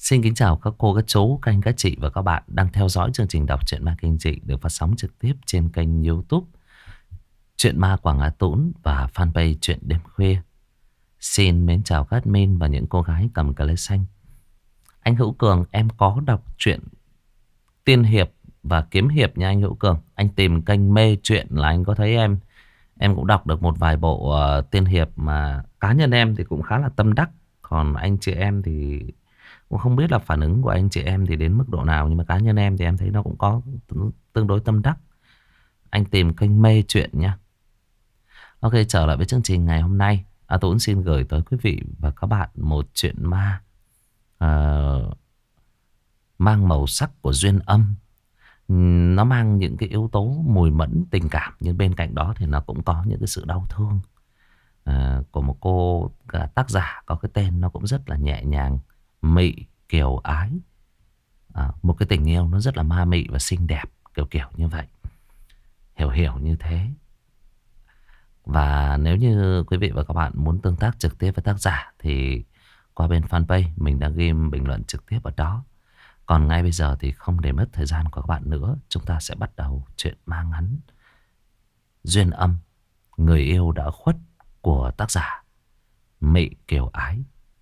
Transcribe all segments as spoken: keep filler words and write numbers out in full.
Xin kính chào các cô, các chú, các anh, các chị và các bạn đang theo dõi chương trình đọc truyện ma kinh dị được phát sóng trực tiếp trên kênh YouTube Truyện Ma Quảng Á Tũng và fanpage Truyện Đêm Khuya. Xin mến chào các admin và những cô gái cầm cà lê xanh. Anh Hữu Cường, em có đọc truyện tiên hiệp và kiếm hiệp nha anh Hữu Cường. Anh tìm kênh mê truyện là anh có thấy em. Em cũng đọc được một vài bộ uh, tiên hiệp mà cá nhân em thì cũng khá là tâm đắc. Còn anh chị em thì cũng không biết là phản ứng của anh chị em thì đến mức độ nào. Nhưng mà cá nhân em thì em thấy nó cũng có tương đối tâm đắc. Anh tìm kênh mê truyện nha. Ok, trở lại với chương trình ngày hôm nay. A Tũng xin gửi tới quý vị và các bạn một chuyện ma uh, mang màu sắc của duyên âm. Nó mang những cái yếu tố mùi mẫn tình cảm, nhưng bên cạnh đó thì nó cũng có những cái sự đau thương uh, của một cô tác giả có cái tên nó cũng rất là nhẹ nhàng, Mị Kiều Ái. À, một cái tình yêu nó rất là ma mị và xinh đẹp, kiểu kiểu như vậy, hiểu hiểu như thế. Và nếu như quý vị và các bạn muốn tương tác trực tiếp với tác giả thì qua bên fanpage mình đã ghi bình luận trực tiếp ở đó. Còn ngay bây giờ thì không để mất thời gian của các bạn nữa, chúng ta sẽ bắt đầu chuyện ma ngắn Duyên Âm, Người Yêu Đã Khuất của tác giả Mị Kiều Ái.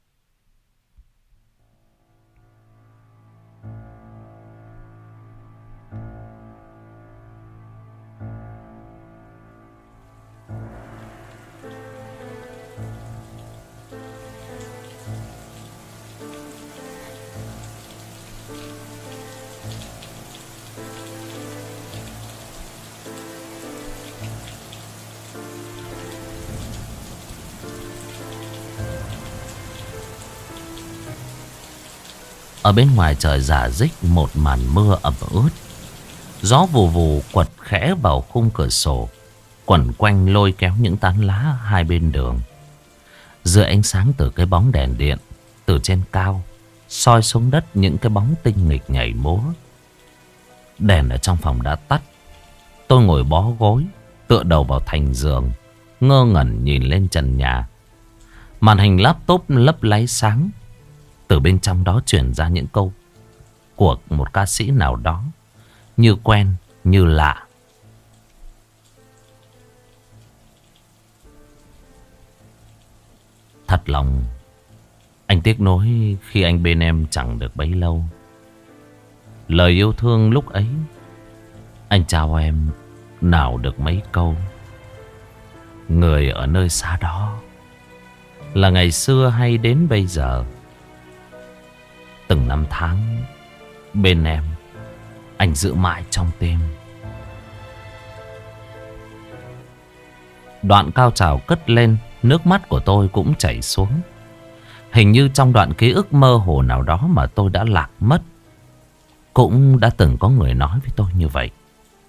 Ở bên ngoài trời rả rích một màn mưa ẩm ướt. Gió vù vù quật khẽ vào khung cửa sổ, quẩn quanh lôi kéo những tán lá hai bên đường. Dưới ánh sáng từ cái bóng đèn điện từ trên cao soi xuống đất những cái bóng tinh nghịch nhảy múa. Đèn ở trong phòng đã tắt. Tôi ngồi bó gối, tựa đầu vào thành giường, ngơ ngẩn nhìn lên trần nhà. Màn hình laptop lấp láy sáng. Từ bên trong đó truyền ra những câu của một ca sĩ nào đó, như quen, như lạ. Thật lòng anh tiếc nuối khi anh bên em chẳng được bấy lâu. Lời yêu thương lúc ấy anh trao em nào được mấy câu. Người ở nơi xa đó là ngày xưa hay đến bây giờ. Từng năm tháng bên em anh giữ mãi trong tim. Đoạn cao trào cất lên, nước mắt của tôi cũng chảy xuống. Hình như trong đoạn ký ức mơ hồ nào đó mà tôi đã lạc mất, cũng đã từng có người nói với tôi như vậy.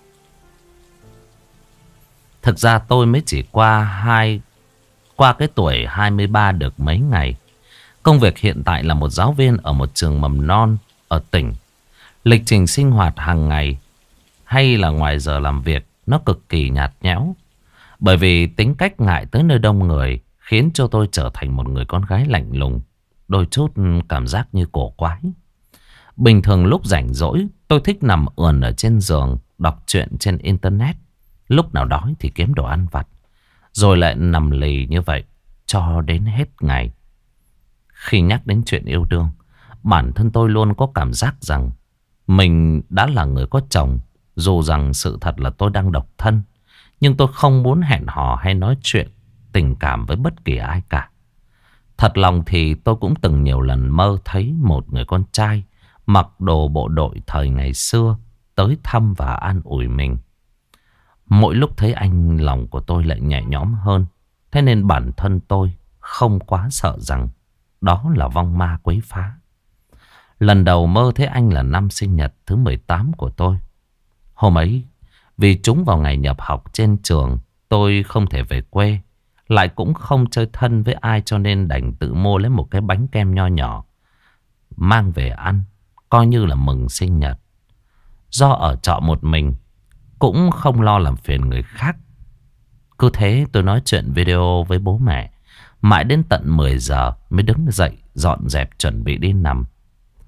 Thực ra tôi mới chỉ qua hai Qua cái tuổi hai mươi ba được mấy ngày. Công việc hiện tại là một giáo viên ở một trường mầm non ở tỉnh. Lịch trình sinh hoạt hàng ngày hay là ngoài giờ làm việc nó cực kỳ nhạt nhẽo. Bởi vì tính cách ngại tới nơi đông người khiến cho tôi trở thành một người con gái lạnh lùng, đôi chút cảm giác như cổ quái. Bình thường lúc rảnh rỗi tôi thích nằm ườn ở trên giường, đọc truyện trên internet. Lúc nào đói thì kiếm đồ ăn vặt, rồi lại nằm lì như vậy cho đến hết ngày. Khi nhắc đến chuyện yêu đương, bản thân tôi luôn có cảm giác rằng mình đã là người có chồng. Dù rằng sự thật là tôi đang độc thân, nhưng tôi không muốn hẹn hò hay nói chuyện tình cảm với bất kỳ ai cả. Thật lòng thì tôi cũng từng nhiều lần mơ thấy một người con trai mặc đồ bộ đội thời ngày xưa tới thăm và an ủi mình. Mỗi lúc thấy anh, lòng của tôi lại nhẹ nhõm hơn. Thế nên bản thân tôi không quá sợ rằng đó là vong ma quấy phá. Lần đầu mơ thấy anh là năm sinh nhật thứ mười tám của tôi. Hôm ấy vì trúng vào ngày nhập học trên trường, tôi không thể về quê, lại cũng không chơi thân với ai, cho nên đành tự mua lấy một cái bánh kem nho nhỏ mang về ăn, coi như là mừng sinh nhật. Do ở trọ một mình, cũng không lo làm phiền người khác, cứ thế tôi nói chuyện video với bố mẹ. Mãi đến tận mười giờ mới đứng dậy dọn dẹp chuẩn bị đi nằm.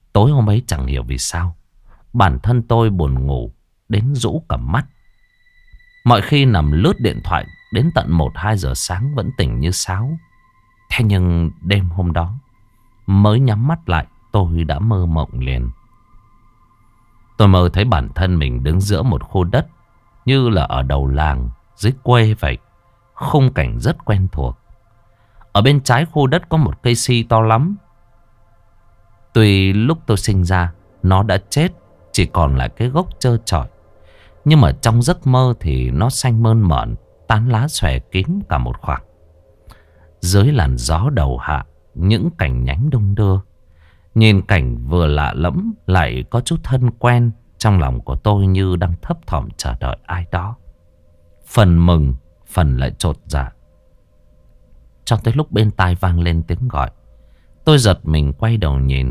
Tối hôm ấy chẳng hiểu vì sao, bản thân tôi buồn ngủ đến rũ cả mắt. Mọi khi nằm lướt điện thoại đến tận một hai giờ sáng vẫn tỉnh như sáo. Thế nhưng đêm hôm đó, mới nhắm mắt lại tôi đã mơ mộng liền. Tôi mơ thấy bản thân mình đứng giữa một khu đất, như là ở đầu làng, dưới quê vậy. Khung cảnh rất quen thuộc. Ở bên trái khu đất có một cây si to lắm. Tuy lúc tôi sinh ra nó đã chết, chỉ còn lại cái gốc trơ trọi, nhưng mà trong giấc mơ thì nó xanh mơn mởn, tán lá xòe kín cả một khoảng. Dưới làn gió đầu hạ, những cành nhánh đung đưa. Nhìn cảnh vừa lạ lẫm lại có chút thân quen. Trong lòng của tôi như đang thấp thỏm chờ đợi ai đó. Phần mừng, phần lại chột dạ. Cho tới lúc bên tai vang lên tiếng gọi, tôi giật mình quay đầu nhìn.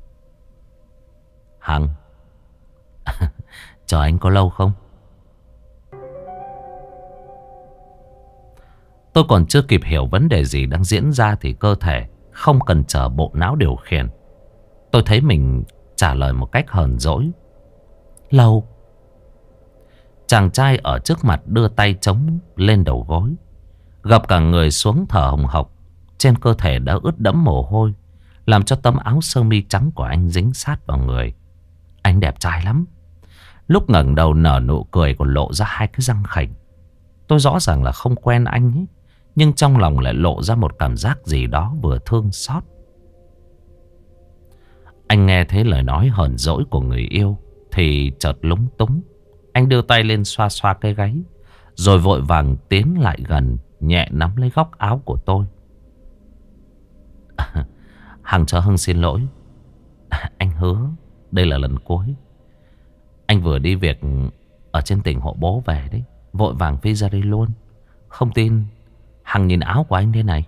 Hằng. Chờ anh có lâu không? Tôi còn chưa kịp hiểu vấn đề gì đang diễn ra thì cơ thể không cần chờ bộ não điều khiển. Tôi thấy mình trả lời một cách hờn dỗi. Lâu. Chàng trai ở trước mặt đưa tay chống lên đầu gối, gập cả người xuống thở hồng hộc. Trên cơ thể đã ướt đẫm mồ hôi, làm cho tấm áo sơ mi trắng của anh dính sát vào người. Anh đẹp trai lắm. Lúc ngẩng đầu nở nụ cười còn lộ ra hai cái răng khểnh. Tôi rõ ràng là không quen anh ấy, nhưng trong lòng lại lộ ra một cảm giác gì đó vừa thương xót. Anh nghe thấy lời nói hờn dỗi của người yêu thì chợt lúng túng. Anh đưa tay lên xoa xoa cái gáy, rồi vội vàng tiến lại gần, nhẹ nắm lấy góc áo của tôi. À, Hằng cho Hưng xin lỗi. À, anh hứa đây là lần cuối. Anh vừa đi việc ở trên tỉnh hộ bố về đấy, vội vàng phi ra đây luôn. Không tin, Hằng nhìn áo của anh thế này.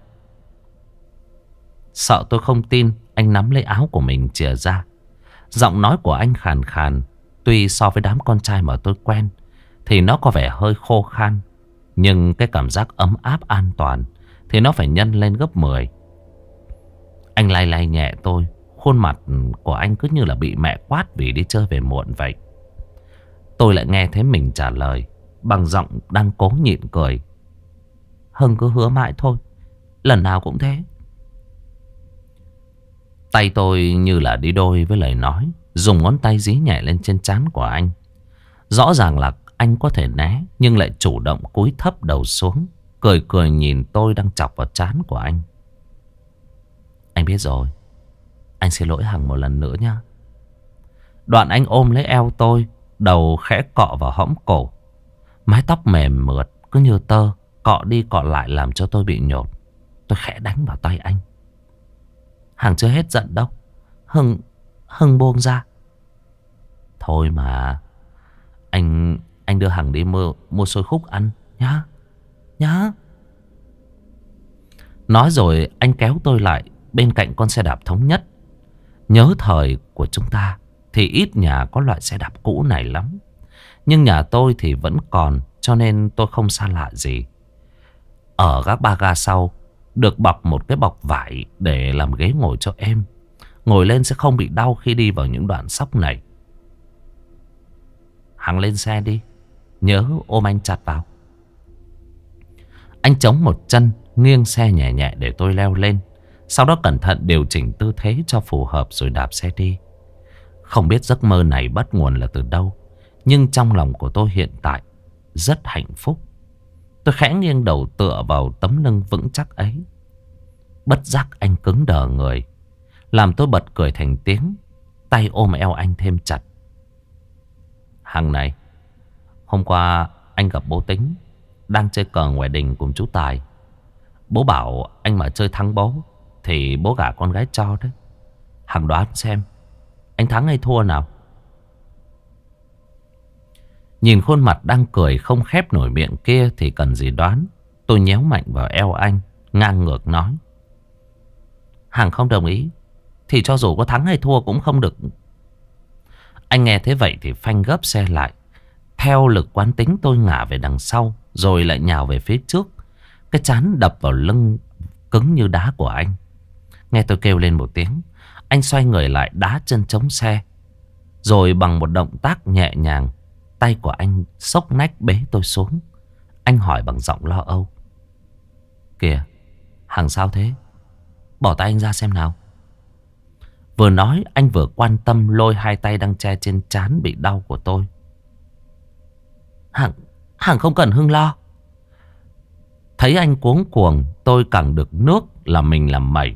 Sợ tôi không tin, anh nắm lấy áo của mình chìa ra. Giọng nói của anh khàn khàn. Tuy so với đám con trai mà tôi quen thì nó có vẻ hơi khô khan, nhưng cái cảm giác ấm áp an toàn thì nó phải nhân lên gấp mười. Anh lay lay nhẹ tôi. Khuôn mặt của anh cứ như là bị mẹ quát vì đi chơi về muộn vậy. Tôi lại nghe thấy mình trả lời bằng giọng đang cố nhịn cười. Hưng cứ hứa mãi thôi, lần nào cũng thế. Tay tôi như là đi đôi với lời nói, dùng ngón tay dí nhẹ lên trên trán của anh. Rõ ràng là anh có thể né, nhưng lại chủ động cúi thấp đầu xuống, cười cười nhìn tôi đang chọc vào trán của anh. Anh biết rồi, anh xin lỗi Hằng một lần nữa nhá. Đoạn anh ôm lấy eo tôi, đầu khẽ cọ vào hõm cổ. Mái tóc mềm mượt cứ như tơ, cọ đi cọ lại làm cho tôi bị nhột. Tôi khẽ đánh vào tay anh. Hằng chưa hết giận đâu. Hưng, Hưng buông ra. Thôi mà, Anh anh đưa Hằng đi mua, mua xôi khúc ăn nhá. Nhá. Nói rồi anh kéo tôi lại bên cạnh con xe đạp thống nhất. Nhớ thời của chúng ta thì ít nhà có loại xe đạp cũ này lắm, nhưng nhà tôi thì vẫn còn, cho nên tôi không xa lạ gì. Ở các ba ga sau được bọc một cái bọc vải để làm ghế ngồi cho em. Ngồi lên sẽ không bị đau khi đi vào những đoạn sóc này. Hằng lên xe đi, nhớ ôm anh chặt vào. Anh chống một chân, nghiêng xe nhẹ nhẹ để tôi leo lên. Sau đó cẩn thận điều chỉnh tư thế cho phù hợp rồi đạp xe đi. Không biết giấc mơ này bắt nguồn là từ đâu, nhưng trong lòng của tôi hiện tại rất hạnh phúc. Tôi khẽ nghiêng đầu tựa vào tấm lưng vững chắc ấy. Bất giác anh cứng đờ người, làm tôi bật cười thành tiếng. Tay ôm eo anh thêm chặt. Hằng này, hôm qua anh gặp bố Tính đang chơi cờ ngoài đình cùng chú Tài. Bố bảo anh mà chơi thắng bố thì bố gả con gái cho đấy. Hằng đoán xem anh thắng hay thua nào. Nhìn khuôn mặt đang cười không khép nổi miệng kia thì cần gì đoán. Tôi nhéo mạnh vào eo anh, ngang ngược nói. Hằng không đồng ý thì cho dù có thắng hay thua cũng không được. Anh nghe thế vậy thì phanh gấp xe lại. Theo lực quán tính tôi ngả về đằng sau, rồi lại nhào về phía trước. Cái trán đập vào lưng cứng như đá của anh. Nghe tôi kêu lên một tiếng, Anh xoay người lại đá chân chống xe. Rồi bằng một động tác nhẹ nhàng, tay của anh xốc nách bế tôi xuống. Anh hỏi bằng giọng lo âu: "Kìa, Hằng sao thế? Bỏ tay anh ra xem nào." Vừa nói anh vừa quan tâm lôi hai tay đang che trên trán bị đau của tôi. Hằng, Hằng không cần Hưng lo. Thấy anh cuống cuồng, tôi càng được nước là mình làm mẩy.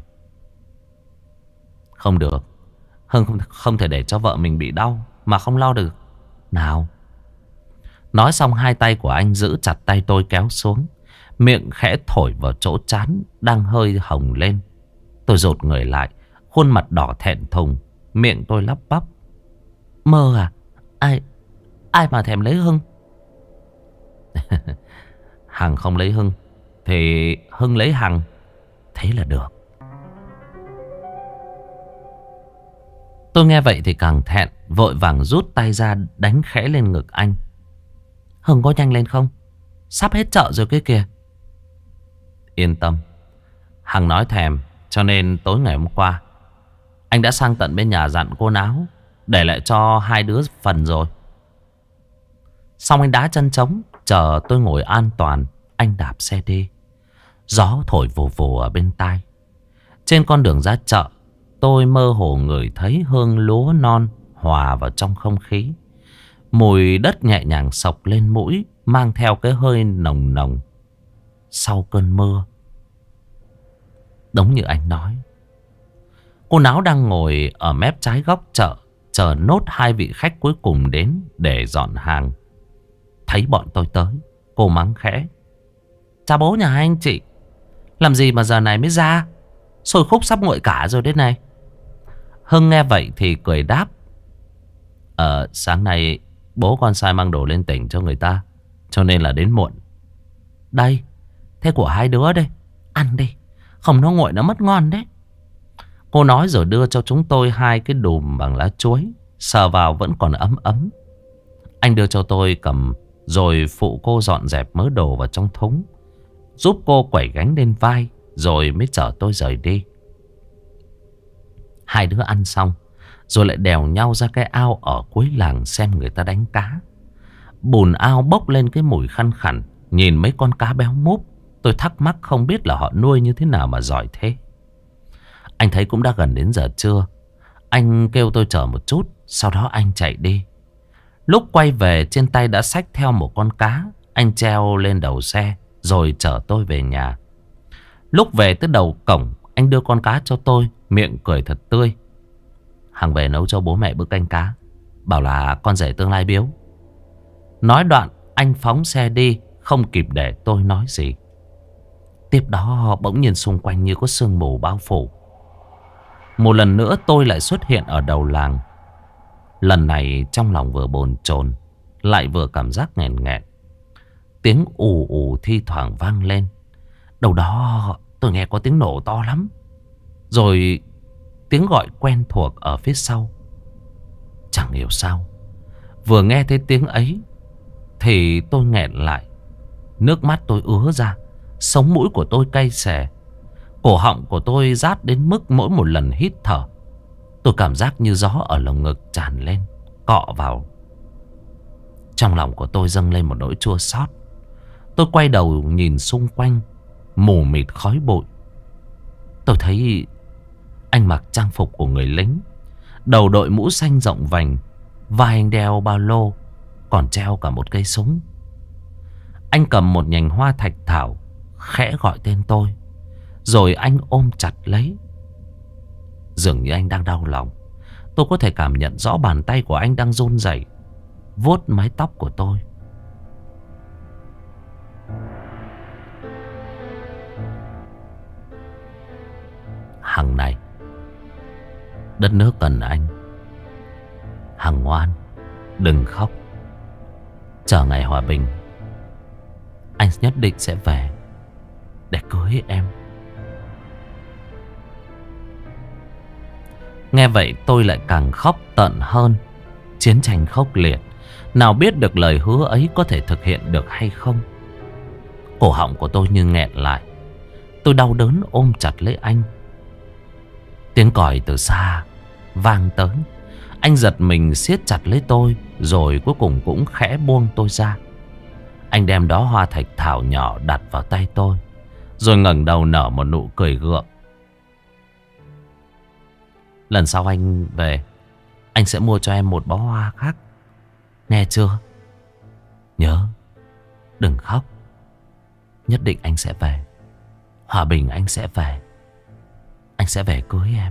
Không được, Hưng không, không thể để cho vợ mình bị đau mà không lo được. Nào. Nói xong hai tay của anh giữ chặt tay tôi kéo xuống. Miệng khẽ thổi vào chỗ trán đang hơi hồng lên. Tôi rụt người lại, khuôn mặt đỏ thẹn thùng. Miệng tôi lắp bắp: "Mơ à? Ai Ai mà thèm lấy Hưng?" Hằng không lấy Hưng thì Hưng lấy Hằng, thế là được. Tôi nghe vậy thì càng thẹn, vội vàng rút tay ra đánh khẽ lên ngực anh. "Hưng có nhanh lên không? Sắp hết chợ rồi kia kìa." Yên tâm, Hằng nói thèm, cho nên tối ngày hôm qua anh đã sang tận bên nhà dặn cô Náo để lại cho hai đứa phần rồi. Xong anh đá chân trống, chờ tôi ngồi an toàn. Anh đạp xe đi. Gió thổi vù vù ở bên tai. Trên con đường ra chợ, tôi mơ hồ ngửi thấy hương lúa non hòa vào trong không khí. Mùi đất nhẹ nhàng xộc lên mũi, mang theo cái hơi nồng nồng sau cơn mưa. Đúng như anh nói, cô Náo đang ngồi ở mép trái góc chợ, chờ nốt hai vị khách cuối cùng đến để dọn hàng. Thấy bọn tôi tới, cô mắng khẽ: "Cha bố nhà hai anh chị làm gì mà giờ này mới ra? Sôi khúc sắp nguội cả rồi đấy này." Hưng nghe vậy thì cười đáp: Ờ sáng nay bố con sai mang đồ lên tỉnh cho người ta, cho nên là đến muộn." "Đây, thế của hai đứa đây, ăn đi, không nó nguội nó mất ngon đấy." Cô nói rồi đưa cho chúng tôi hai cái đùm bằng lá chuối, sờ vào vẫn còn ấm ấm. Anh đưa cho tôi cầm, rồi phụ cô dọn dẹp mớ đồ vào trong thúng, giúp cô quẩy gánh lên vai, rồi mới chở tôi rời đi. Hai đứa ăn xong rồi lại đèo nhau ra cái ao ở cuối làng xem người ta đánh cá. Bùn ao bốc lên cái mùi khăn khẳn. Nhìn mấy con cá béo múp, tôi thắc mắc không biết là họ nuôi như thế nào mà giỏi thế. Anh thấy cũng đã gần đến giờ trưa. Anh kêu tôi chờ một chút, sau đó anh chạy đi. Lúc quay về trên tay đã xách theo một con cá. Anh treo lên đầu xe rồi chở tôi về nhà. Lúc về tới đầu cổng, anh đưa con cá cho tôi, miệng cười thật tươi: "Hằng về nấu cho bố mẹ bữa canh cá, bảo là con rể tương lai biếu." Nói đoạn anh phóng xe đi, không kịp để tôi nói gì. Tiếp đó bỗng nhiên xung quanh như có sương mù bao phủ. Một lần nữa tôi lại xuất hiện ở đầu làng. Lần này trong lòng vừa bồn chồn, lại vừa cảm giác nghẹn nghẹn. Tiếng ù ù thi thoảng vang lên. Đâu đó tôi nghe có tiếng nổ to lắm. Rồi tiếng gọi quen thuộc ở phía sau. Chẳng hiểu sao, vừa nghe thấy tiếng ấy thì tôi nghẹn lại. Nước mắt tôi ứa ra, sống mũi của tôi cay xè, cổ họng của tôi rát đến mức mỗi một lần hít thở, tôi cảm giác như gió ở lồng ngực tràn lên, cọ vào. Trong lòng của tôi dâng lên một nỗi chua xót. Tôi quay đầu nhìn xung quanh, mù mịt khói bụi. Tôi thấy anh mặc trang phục của người lính, đầu đội mũ xanh rộng vành, vai anh đeo ba lô, còn treo cả một cây súng. Anh cầm một nhành hoa thạch thảo, khẽ gọi tên tôi, rồi anh ôm chặt lấy. Dường như anh đang đau lòng. Tôi có thể cảm nhận rõ bàn tay của anh đang run rẩy, vuốt mái tóc của tôi. Hằng này, đất nước cần anh. Hằng ngoan, đừng khóc. Chờ ngày hòa bình, anh nhất định sẽ về để cưới em. Nghe vậy tôi lại càng khóc tận hơn. Chiến tranh khốc liệt, nào biết được lời hứa ấy có thể thực hiện được hay không. Cổ họng của tôi như nghẹn lại. Tôi đau đớn ôm chặt lấy anh. Tiếng còi từ xa vang tới. Anh giật mình siết chặt lấy tôi, rồi cuối cùng cũng khẽ buông tôi ra. Anh đem đó hoa thạch thảo nhỏ đặt vào tay tôi, rồi ngẩng đầu nở một nụ cười gượng. Lần sau anh về, anh sẽ mua cho em một bó hoa khác. Nghe chưa? Nhớ, đừng khóc. Nhất định anh sẽ về. Hòa bình anh sẽ về. Anh sẽ về cưới em.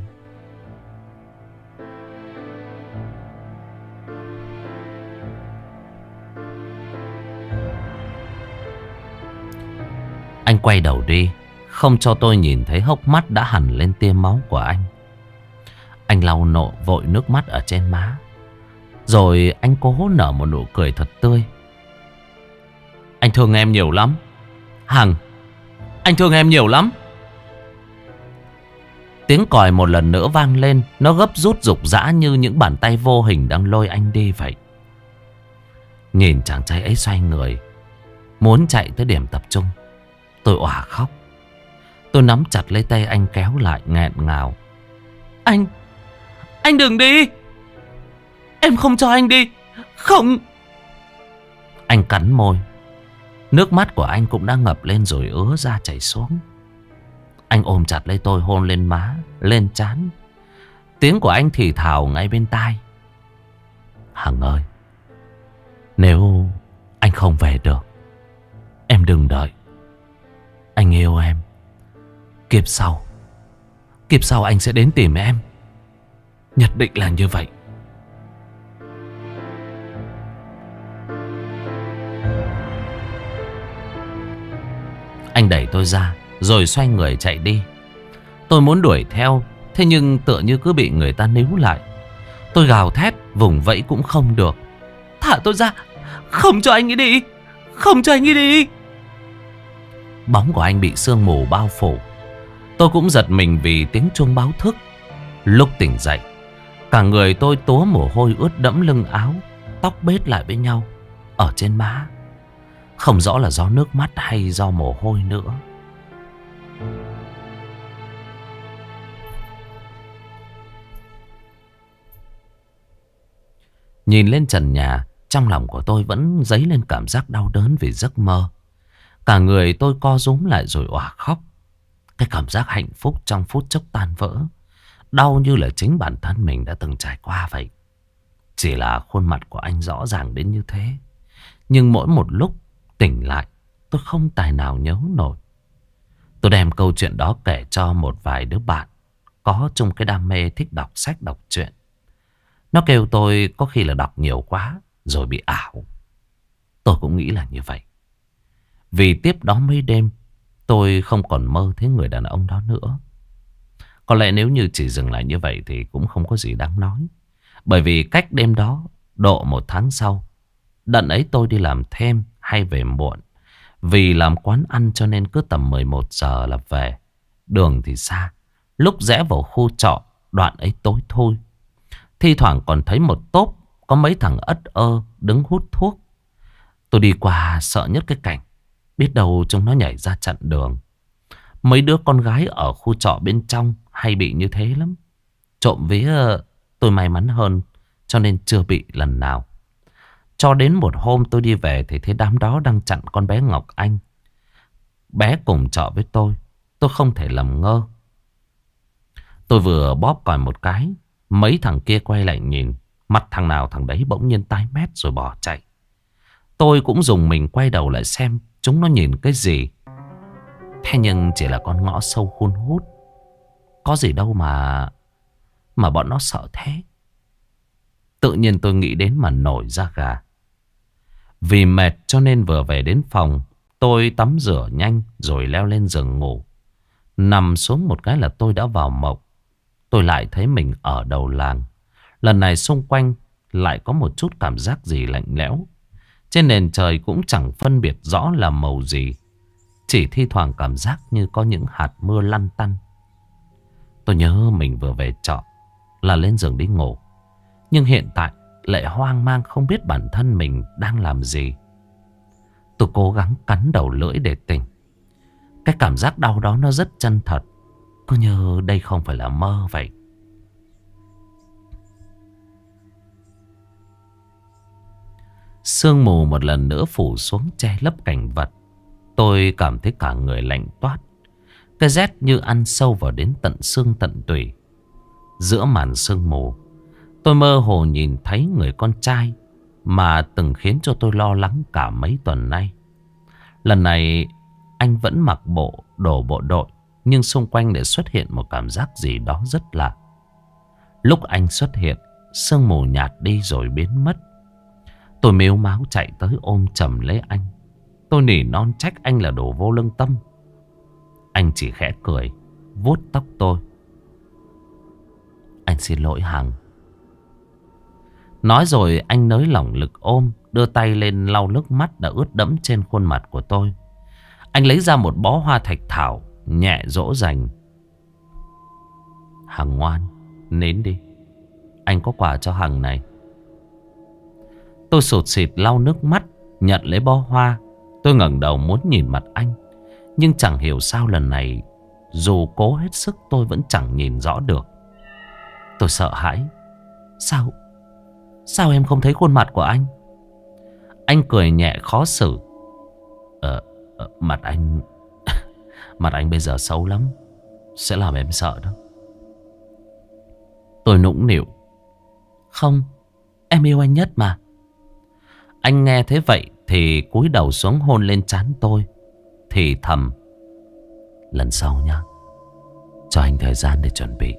Anh quay đầu đi, không cho tôi nhìn thấy hốc mắt đã hằn lên tia máu của anh. Anh lau nộ vội nước mắt ở trên má, rồi anh cố nở một nụ cười thật tươi. Anh thương em nhiều lắm Hằng, anh thương em nhiều lắm. Tiếng còi một lần nữa vang lên. Nó gấp rút rục rã như những bàn tay vô hình đang lôi anh đi vậy. Nhìn chàng trai ấy xoay người, muốn chạy tới điểm tập trung, tôi òa khóc. Tôi nắm chặt lấy tay anh kéo lại nghẹn ngào. Anh, anh đừng đi. Em không cho anh đi. Không. Anh cắn môi. Nước mắt của anh cũng đã ngập lên rồi ứa ra chảy xuống. Anh ôm chặt lấy tôi, hôn lên má, lên trán. Tiếng của anh thì thào ngay bên tai. Hằng ơi, nếu anh không về được, em đừng đợi. Anh yêu em. Kiếp sau, kiếp sau anh sẽ đến tìm em. Nhất định là như vậy. Anh đẩy tôi ra, rồi xoay người chạy đi. Tôi muốn đuổi theo, thế nhưng tựa như cứ bị người ta níu lại. Tôi gào thét, vùng vẫy cũng không được. Thả tôi ra, không cho anh ấy đi. Không cho anh ấy đi. Bóng của anh bị sương mù bao phủ. Tôi cũng giật mình vì tiếng chuông báo thức. Lúc tỉnh dậy, cả người tôi túa mồ hôi ướt đẫm lưng áo, tóc bết lại với nhau ở trên má. Không rõ là do nước mắt hay do mồ hôi nữa. Nhìn lên trần nhà, trong lòng của tôi vẫn dấy lên cảm giác đau đớn vì giấc mơ. Cả người tôi co rúm lại rồi òa khóc. Cái cảm giác hạnh phúc trong phút chốc tan vỡ, đau như là chính bản thân mình đã từng trải qua vậy. Chỉ là khuôn mặt của anh rõ ràng đến như thế, nhưng mỗi một lúc tỉnh lại, tôi không tài nào nhớ nổi. Tôi đem câu chuyện đó kể cho một vài đứa bạn có chung cái đam mê thích đọc sách đọc truyện. Nó kêu tôi có khi là đọc nhiều quá rồi bị ảo. Tôi cũng nghĩ là như vậy. Vì tiếp đó mấy đêm tôi không còn mơ thấy người đàn ông đó nữa. Có lẽ nếu như chỉ dừng lại như vậy thì cũng không có gì đáng nói. Bởi vì cách đêm đó độ một tháng sau, đợt ấy tôi đi làm thêm hay về muộn. Vì làm quán ăn cho nên cứ tầm mười một giờ là về. Đường thì xa, lúc rẽ vào khu trọ đoạn ấy tối thui. Thi thoảng còn thấy một tốp có mấy thằng ất ơ đứng hút thuốc. Tôi đi qua sợ nhất cái cảnh biết đâu chúng nó nhảy ra chặn đường. Mấy đứa con gái ở khu trọ bên trong hay bị như thế lắm. Trộm vía tôi may mắn hơn cho nên chưa bị lần nào. Cho đến một hôm tôi đi về thì thấy đám đó đang chặn con bé Ngọc Anh. Bé cùng trọ với tôi. Tôi không thể làm ngơ. Tôi vừa bóp còi một cái, mấy thằng kia quay lại nhìn. Mặt thằng nào thằng đấy bỗng nhiên tái mét rồi bỏ chạy. Tôi cũng dùng mình quay đầu lại xem chúng nó nhìn cái gì. Thế nhưng chỉ là con ngõ sâu hun hút. Có gì đâu mà Mà bọn nó sợ thế. Tự nhiên tôi nghĩ đến mà nổi da gà. Vì mệt cho nên vừa về đến phòng, tôi tắm rửa nhanh rồi leo lên giường ngủ. Nằm xuống một cái là tôi đã vào mộng. Tôi lại thấy mình ở đầu làng. Lần này xung quanh lại có một chút cảm giác gì lạnh lẽo. Trên nền trời cũng chẳng phân biệt rõ là màu gì. Chỉ thi thoảng cảm giác như có những hạt mưa lăn tăn. Tôi nhớ mình vừa về trọ là lên giường đi ngủ. Nhưng hiện tại lại hoang mang không biết bản thân mình đang làm gì. Tôi cố gắng cắn đầu lưỡi để tỉnh. Cái cảm giác đau đó nó rất chân thật. Cứ như đây không phải là mơ vậy. Sương mù một lần nữa phủ xuống che lấp cảnh vật. Tôi cảm thấy cả người lạnh toát. Cái rét như ăn sâu vào đến tận xương tận tủy. Giữa màn sương mù, tôi mơ hồ nhìn thấy người con trai mà từng khiến cho tôi lo lắng cả mấy tuần nay. Lần này anh vẫn mặc bộ đồ bộ đội, nhưng xung quanh lại xuất hiện một cảm giác gì đó rất lạ. Lúc anh xuất hiện, sương mù nhạt đi rồi biến mất. Tôi mếu máo chạy tới ôm chầm lấy anh. Tôi nỉ non trách anh là đồ vô lương tâm. Anh chỉ khẽ cười, vuốt tóc tôi. Anh xin lỗi Hằng. Nói rồi anh nới lỏng lực ôm, đưa tay lên lau nước mắt đã ướt đẫm trên khuôn mặt của tôi. Anh lấy ra một bó hoa thạch thảo, nhẹ dỗ dành. Hằng ngoan, nín đi. Anh có quà cho Hằng này. Tôi sụt sịt lau nước mắt, nhận lấy bó hoa. Tôi ngẩng đầu muốn nhìn mặt anh, nhưng chẳng hiểu sao lần này, dù cố hết sức tôi vẫn chẳng nhìn rõ được. Tôi sợ hãi. Sao? Sao em không thấy khuôn mặt của anh? Anh cười nhẹ khó xử. Ờ, mặt anh... mặt anh bây giờ xấu lắm, sẽ làm em sợ đó. Tôi nũng nịu. Không, em yêu anh nhất mà. Anh nghe thế vậy thì cúi đầu xuống hôn lên trán tôi, thì thầm. Lần sau nhá, cho anh thời gian để chuẩn bị.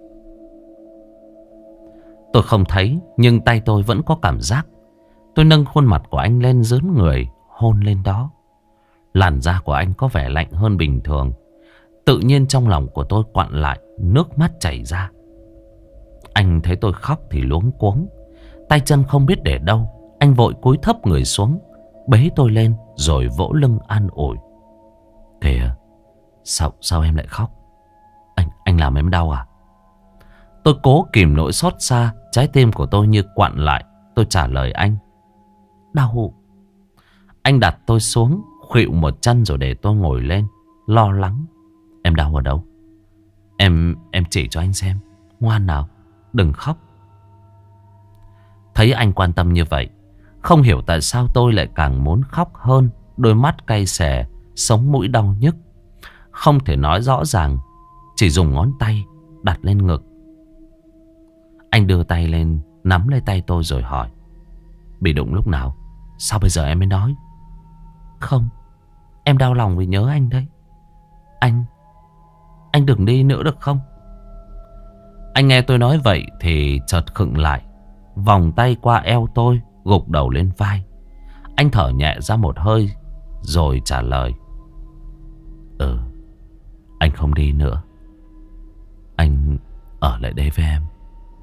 Tôi không thấy, nhưng tay tôi vẫn có cảm giác. Tôi nâng khuôn mặt của anh lên dướn người, hôn lên đó. Làn da của anh có vẻ lạnh hơn bình thường. Tự nhiên trong lòng của tôi quặn lại, nước mắt chảy ra. Anh thấy tôi khóc thì luống cuống, tay chân không biết để đâu. Anh vội cúi thấp người xuống, bế tôi lên rồi vỗ lưng an ủi. Kìa, sao, sao em lại khóc? Anh, anh làm em đau à? Tôi cố kìm nỗi xót xa, trái tim của tôi như quặn lại. Tôi trả lời anh. Đau. Anh đặt tôi xuống, khuỵu một chân rồi để tôi ngồi lên, lo lắng. Em đau ở đâu? Em, em chỉ cho anh xem. Ngoan nào, đừng khóc. Thấy anh quan tâm như vậy, không hiểu tại sao tôi lại càng muốn khóc hơn. Đôi mắt cay xè, sống mũi đau nhức. Không thể nói rõ ràng, chỉ dùng ngón tay đặt lên ngực. Anh đưa tay lên, nắm lấy tay tôi rồi hỏi. Bị đụng lúc nào? Sao bây giờ em mới nói? Không, em đau lòng vì nhớ anh đấy. Anh, anh đừng đi nữa được không? Anh nghe tôi nói vậy thì chợt khựng lại, vòng tay qua eo tôi, gục đầu lên vai. Anh thở nhẹ ra một hơi rồi trả lời. Ừ, anh không đi nữa. Anh ở lại đây với em.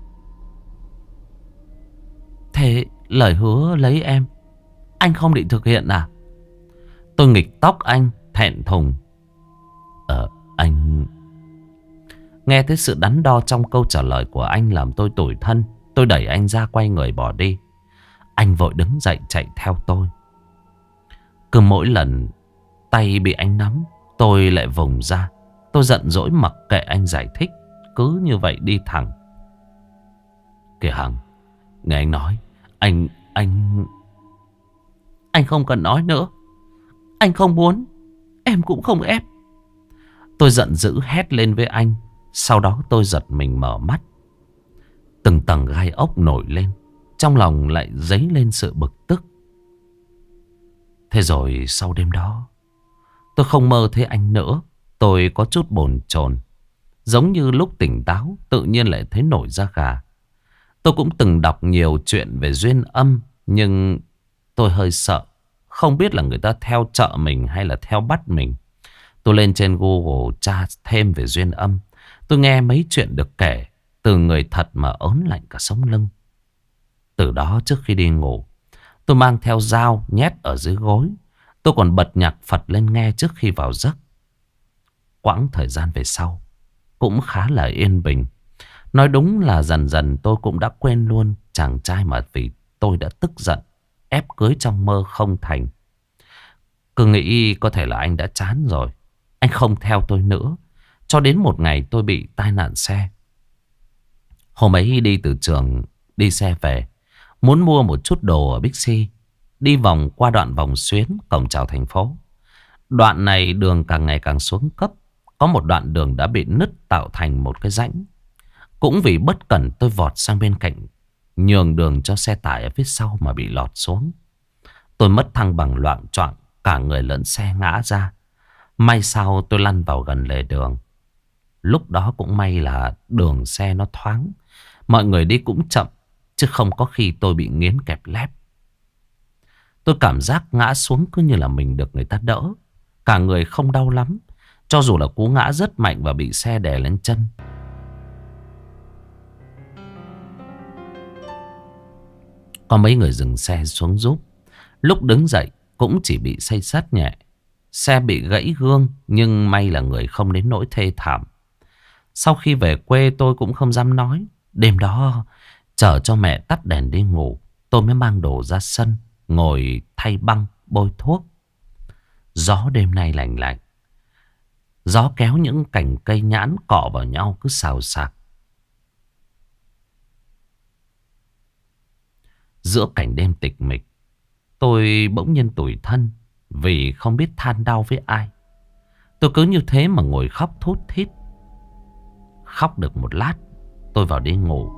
Thế lời hứa lấy em, anh không định thực hiện à? Tôi nghịch tóc anh, thẹn thùng. Ờ, anh... Nghe thấy sự đắn đo trong câu trả lời của anh làm tôi tủi thân. Tôi đẩy anh ra, quay người bỏ đi. Anh vội đứng dậy chạy theo tôi. Cứ mỗi lần tay bị anh nắm, tôi lại vùng ra. Tôi giận dỗi mặc kệ anh giải thích, cứ như vậy đi thẳng. Kìa Hằng, nghe anh nói. Anh, anh... Anh không cần nói nữa. Anh không muốn, em cũng không ép. Tôi giận dữ hét lên với anh. Sau đó tôi giật mình mở mắt. Từng tầng gai ốc nổi lên, trong lòng lại dấy lên sự bực tức. Thế rồi sau đêm đó, tôi không mơ thấy anh nữa. Tôi có chút bồn chồn, giống như lúc tỉnh táo tự nhiên lại thấy nổi da gà. Tôi cũng từng đọc nhiều chuyện về duyên âm, nhưng tôi hơi sợ. Không biết là người ta theo trợ mình hay là theo bắt mình. Tôi lên trên Google tra thêm về duyên âm. Tôi nghe mấy chuyện được kể từ người thật mà ớn lạnh cả sống lưng. Từ đó trước khi đi ngủ, tôi mang theo dao nhét ở dưới gối. Tôi còn bật nhạc Phật lên nghe trước khi vào giấc. Quãng thời gian về sau cũng khá là yên bình. Nói đúng là dần dần tôi cũng đã quên luôn chàng trai mà vì tôi đã tức giận ép cưới trong mơ không thành. Cứ nghĩ có thể là anh đã chán rồi, anh không theo tôi nữa. Cho đến một ngày tôi bị tai nạn xe. Hôm ấy đi từ trường, đi xe về, muốn mua một chút đồ ở Bixi. Đi vòng qua đoạn vòng xuyến cổng chào thành phố. Đoạn này đường càng ngày càng xuống cấp. Có một đoạn đường đã bị nứt tạo thành một cái rãnh. Cũng vì bất cẩn tôi vọt sang bên cạnh, nhường đường cho xe tải ở phía sau mà bị lọt xuống. Tôi mất thăng bằng loạng choạng, cả người lẫn xe ngã ra. May sao tôi lăn vào gần lề đường. Lúc đó cũng may là đường xe nó thoáng, mọi người đi cũng chậm, chứ không có khi tôi bị nghiến kẹp lép. Tôi cảm giác ngã xuống cứ như là mình được người ta đỡ. Cả người không đau lắm, cho dù là cú ngã rất mạnh và bị xe đè lên chân. Có mấy người dừng xe xuống giúp. Lúc đứng dậy cũng chỉ bị xây xát nhẹ. Xe bị gãy gương, nhưng may là người không đến nỗi thê thảm. Sau khi về quê tôi cũng không dám nói. Đêm đó chờ cho mẹ tắt đèn đi ngủ, tôi mới mang đồ ra sân, ngồi thay băng bôi thuốc. Gió đêm nay lạnh lạnh. Gió kéo những cành cây nhãn cọ vào nhau cứ xào xạc. Giữa cảnh đêm tịch mịch, tôi bỗng nhiên tủi thân vì không biết than đau với ai. Tôi cứ như thế mà ngồi khóc thút thít. Khóc được một lát, tôi vào đi ngủ.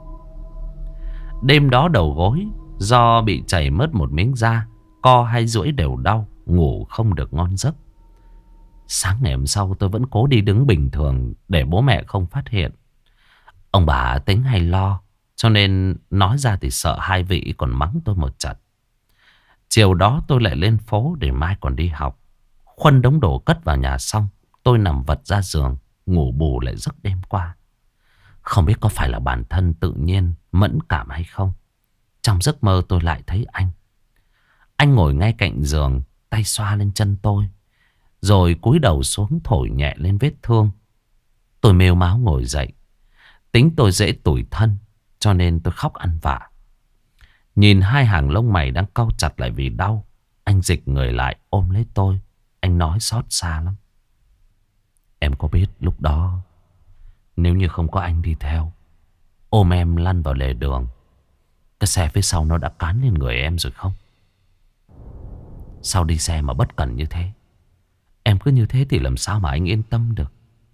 Đêm đó đầu gối do bị chảy mất một miếng da, co hay duỗi đều đau, ngủ không được ngon giấc. Sáng ngày hôm sau tôi vẫn cố đi đứng bình thường để bố mẹ không phát hiện. Ông bà tính hay lo, cho nên nói ra thì sợ hai vị còn mắng tôi một trận. Chiều đó tôi lại lên phố để mai còn đi học. Khuân đống đồ cất vào nhà xong, tôi nằm vật ra giường, ngủ bù lại giấc đêm qua. Không biết có phải là bản thân tự nhiên mẫn cảm hay không, trong giấc mơ tôi lại thấy anh. Anh ngồi ngay cạnh giường, tay xoa lên chân tôi, rồi cúi đầu xuống thổi nhẹ lên vết thương. Tôi mếu máo ngồi dậy. Tính tôi dễ tủi thân, cho nên tôi khóc ăn vạ. Nhìn hai hàng lông mày đang cau chặt lại vì đau, anh dịch người lại ôm lấy tôi. Anh nói xót xa lắm. Em có biết lúc đó nếu như không có anh đi theo, ôm em lăn vào lề đường, cái xe phía sau nó đã cán lên người em rồi không? Sao đi xe mà bất cẩn như thế? Em cứ như thế thì làm sao mà anh yên tâm được?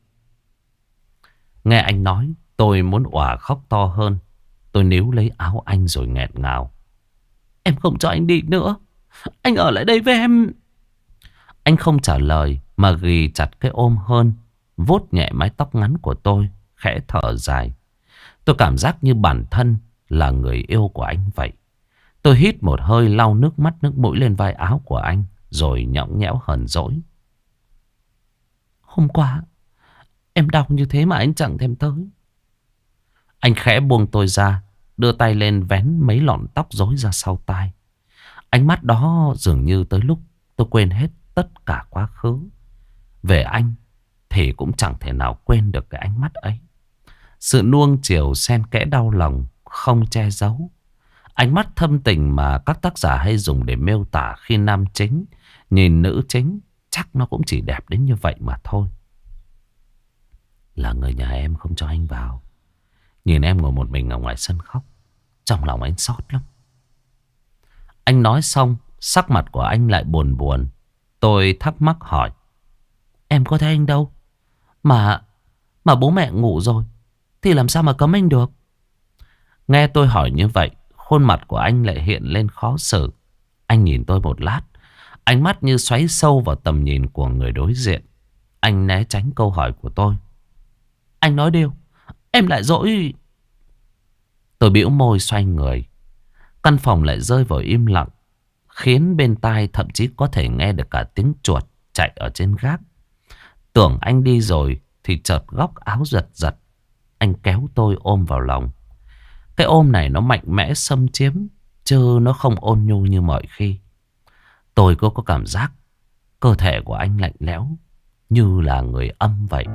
Nghe anh nói, tôi muốn òa khóc to hơn. Tôi níu lấy áo anh rồi nghẹn ngào. Em không cho anh đi nữa, anh ở lại đây với em. Anh không trả lời mà ghì chặt cái ôm hơn, vuốt nhẹ mái tóc ngắn của tôi, khẽ thở dài. Tôi cảm giác như bản thân là người yêu của anh vậy. Tôi hít một hơi, lau nước mắt nước mũi lên vai áo của anh, rồi nhõng nhẽo hờn dỗi. Hôm qua em đau như thế mà anh chẳng thèm tới. Anh khẽ buông tôi ra, đưa tay lên vén mấy lọn tóc rối ra sau tai. Ánh mắt đó dường như tới lúc tôi quên hết tất cả quá khứ. Về anh thì cũng chẳng thể nào quên được cái ánh mắt ấy. Sự nuông chiều xen kẽ đau lòng, không che giấu. Ánh mắt thâm tình mà các tác giả hay dùng để miêu tả khi nam chính nhìn nữ chính, chắc nó cũng chỉ đẹp đến như vậy mà thôi. Là người nhà em không cho anh vào. Nhìn em ngồi một mình ở ngoài sân khóc, trong lòng anh xót lắm. Anh nói xong, sắc mặt của anh lại buồn buồn. Tôi thắc mắc hỏi. Em có thấy anh đâu? Mà Mà bố mẹ ngủ rồi thì làm sao mà cấm anh được? Nghe tôi hỏi như vậy, khuôn mặt của anh lại hiện lên khó xử. Anh nhìn tôi một lát, ánh mắt như xoáy sâu vào tầm nhìn của người đối diện. Anh né tránh câu hỏi của tôi. Anh nói điều, em lại dỗi. Tôi bĩu môi xoay người. Căn phòng lại rơi vào im lặng, khiến bên tai thậm chí có thể nghe được cả tiếng chuột chạy ở trên gác. Tưởng anh đi rồi thì chợt góc áo giật giật. Anh kéo tôi ôm vào lòng. Cái ôm này nó mạnh mẽ xâm chiếm, chứ nó không ôn nhu như mọi khi. Tôi cứ có cảm giác cơ thể của anh lạnh lẽo, như là người âm vậy.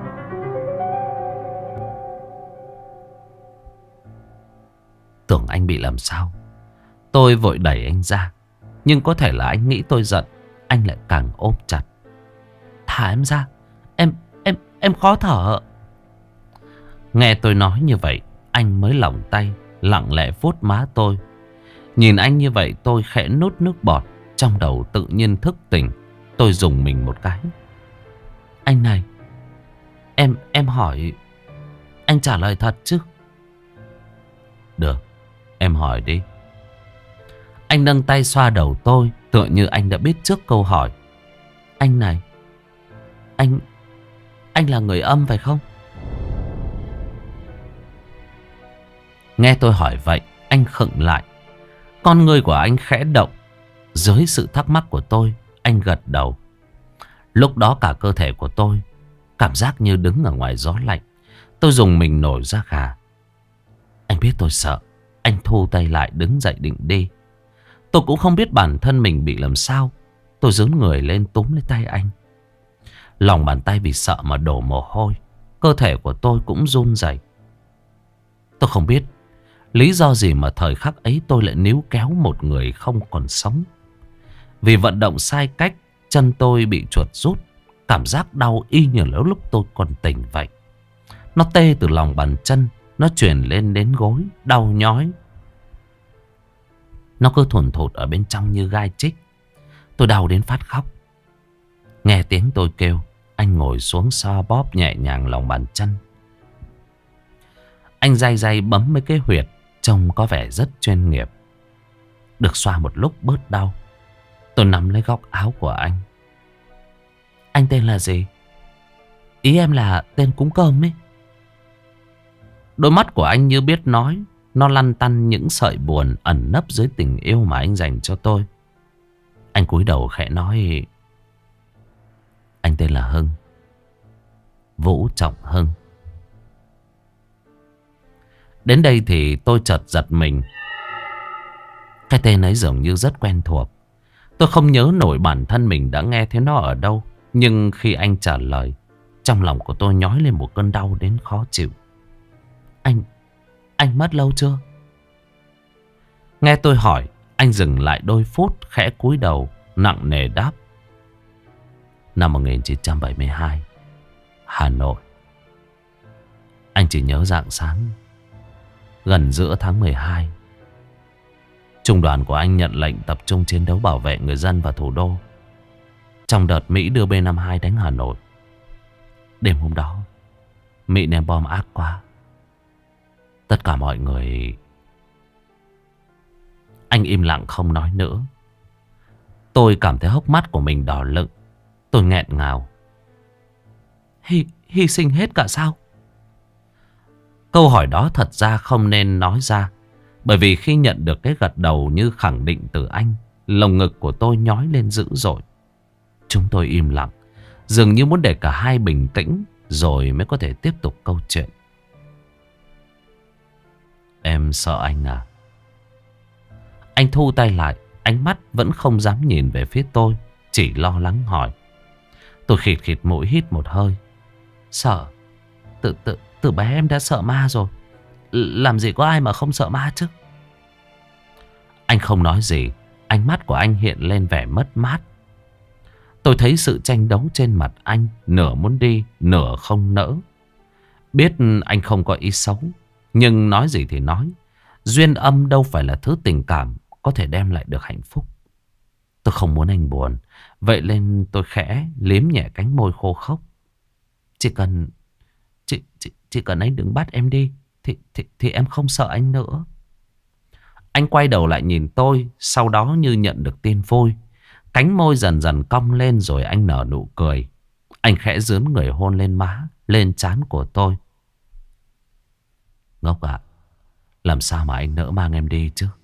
Tưởng anh bị làm sao, tôi vội đẩy anh ra. Nhưng có thể là anh nghĩ tôi giận, anh lại càng ôm chặt. Thả em ra, Em, em, em khó thở. Nghe tôi nói như vậy, anh mới lỏng tay, lặng lẽ vuốt má tôi. Nhìn anh như vậy tôi khẽ nuốt nước bọt. Trong đầu tự nhiên thức tỉnh. Tôi rùng mình một cái. Anh này, Em em hỏi, anh trả lời thật chứ? Được, em hỏi đi. Anh nâng tay xoa đầu tôi, tựa như anh đã biết trước câu hỏi. Anh này, Anh Anh là người âm phải không? Nghe tôi hỏi vậy, anh khựng lại. Con người của anh khẽ động. Dưới sự thắc mắc của tôi, anh gật đầu. Lúc đó cả cơ thể của tôi cảm giác như đứng ở ngoài gió lạnh. Tôi dùng mình nổi da gà. Anh biết tôi sợ. Anh thu tay lại đứng dậy định đi. Tôi cũng không biết bản thân mình bị làm sao. Tôi dướn người lên túm lấy tay anh. Lòng bàn tay vì sợ mà đổ mồ hôi. Cơ thể của tôi cũng run rẩy. Tôi không biết lý do gì mà thời khắc ấy tôi lại níu kéo một người không còn sống. Vì vận động sai cách, chân tôi bị chuột rút. Cảm giác đau y như lúc lúc tôi còn tỉnh vậy. Nó tê từ lòng bàn chân, nó truyền lên đến gối, đau nhói. Nó cứ thùn thụt ở bên trong như gai chích. Tôi đau đến phát khóc. Nghe tiếng tôi kêu, anh ngồi xuống xoa bóp nhẹ nhàng lòng bàn chân. Anh day day bấm mấy cái huyệt, trông có vẻ rất chuyên nghiệp. Được xoa một lúc bớt đau, tôi nắm lấy góc áo của anh. Anh tên là gì? Ý em là tên cúng cơm ấy. Đôi mắt của anh như biết nói. Nó lăn tăn những sợi buồn ẩn nấp dưới tình yêu mà anh dành cho tôi. Anh cúi đầu khẽ nói. Anh tên là Hưng. Vũ Trọng Hưng. Đến đây thì tôi chợt giật mình. Cái tên ấy dường như rất quen thuộc. Tôi không nhớ nổi bản thân mình đã nghe thấy nó ở đâu. Nhưng khi anh trả lời, trong lòng của tôi nhói lên một cơn đau đến khó chịu. Anh, anh mất lâu chưa? Nghe tôi hỏi, anh dừng lại đôi phút, khẽ cúi đầu, nặng nề đáp. Năm một nghìn chín trăm bảy mươi hai, Hà Nội. Anh chỉ nhớ rạng sáng, gần giữa tháng mười hai, trung đoàn của anh nhận lệnh tập trung chiến đấu bảo vệ người dân và thủ đô. Trong đợt Mỹ đưa B năm mươi hai đánh Hà Nội. Đêm hôm đó, Mỹ ném bom ác quá. Tất cả mọi người... Anh im lặng không nói nữa. Tôi cảm thấy hốc mắt của mình đỏ lựng. Tôi nghẹn ngào. Hy, hy sinh hết cả sao? Câu hỏi đó thật ra không nên nói ra. Bởi vì khi nhận được cái gật đầu như khẳng định từ anh, lồng ngực của tôi nhói lên dữ dội. Chúng tôi im lặng, dường như muốn để cả hai bình tĩnh rồi mới có thể tiếp tục câu chuyện. Em sợ anh à? Anh thu tay lại, ánh mắt vẫn không dám nhìn về phía tôi, chỉ lo lắng hỏi. Tôi khịt khịt mũi hít một hơi. Sợ? Từ, từ, từ bé em đã sợ ma rồi. Làm gì có ai mà không sợ ma chứ? Anh không nói gì. Ánh mắt của anh hiện lên vẻ mất mát. Tôi thấy sự tranh đấu trên mặt anh, nửa muốn đi, nửa không nỡ. Biết anh không có ý xấu, nhưng nói gì thì nói, duyên âm đâu phải là thứ tình cảm có thể đem lại được hạnh phúc. Tôi không muốn anh buồn, vậy nên tôi khẽ liếm nhẹ cánh môi khô khốc. Chỉ cần chỉ, chỉ, chỉ cần anh đừng bắt em đi thì, thì, thì em không sợ anh nữa. Anh quay đầu lại nhìn tôi, sau đó như nhận được tin vui. Cánh môi dần dần cong lên rồi anh nở nụ cười. Anh khẽ dướn người hôn lên má, lên trán của tôi. Ngốc ạ, làm sao mà anh nỡ mang em đi chứ?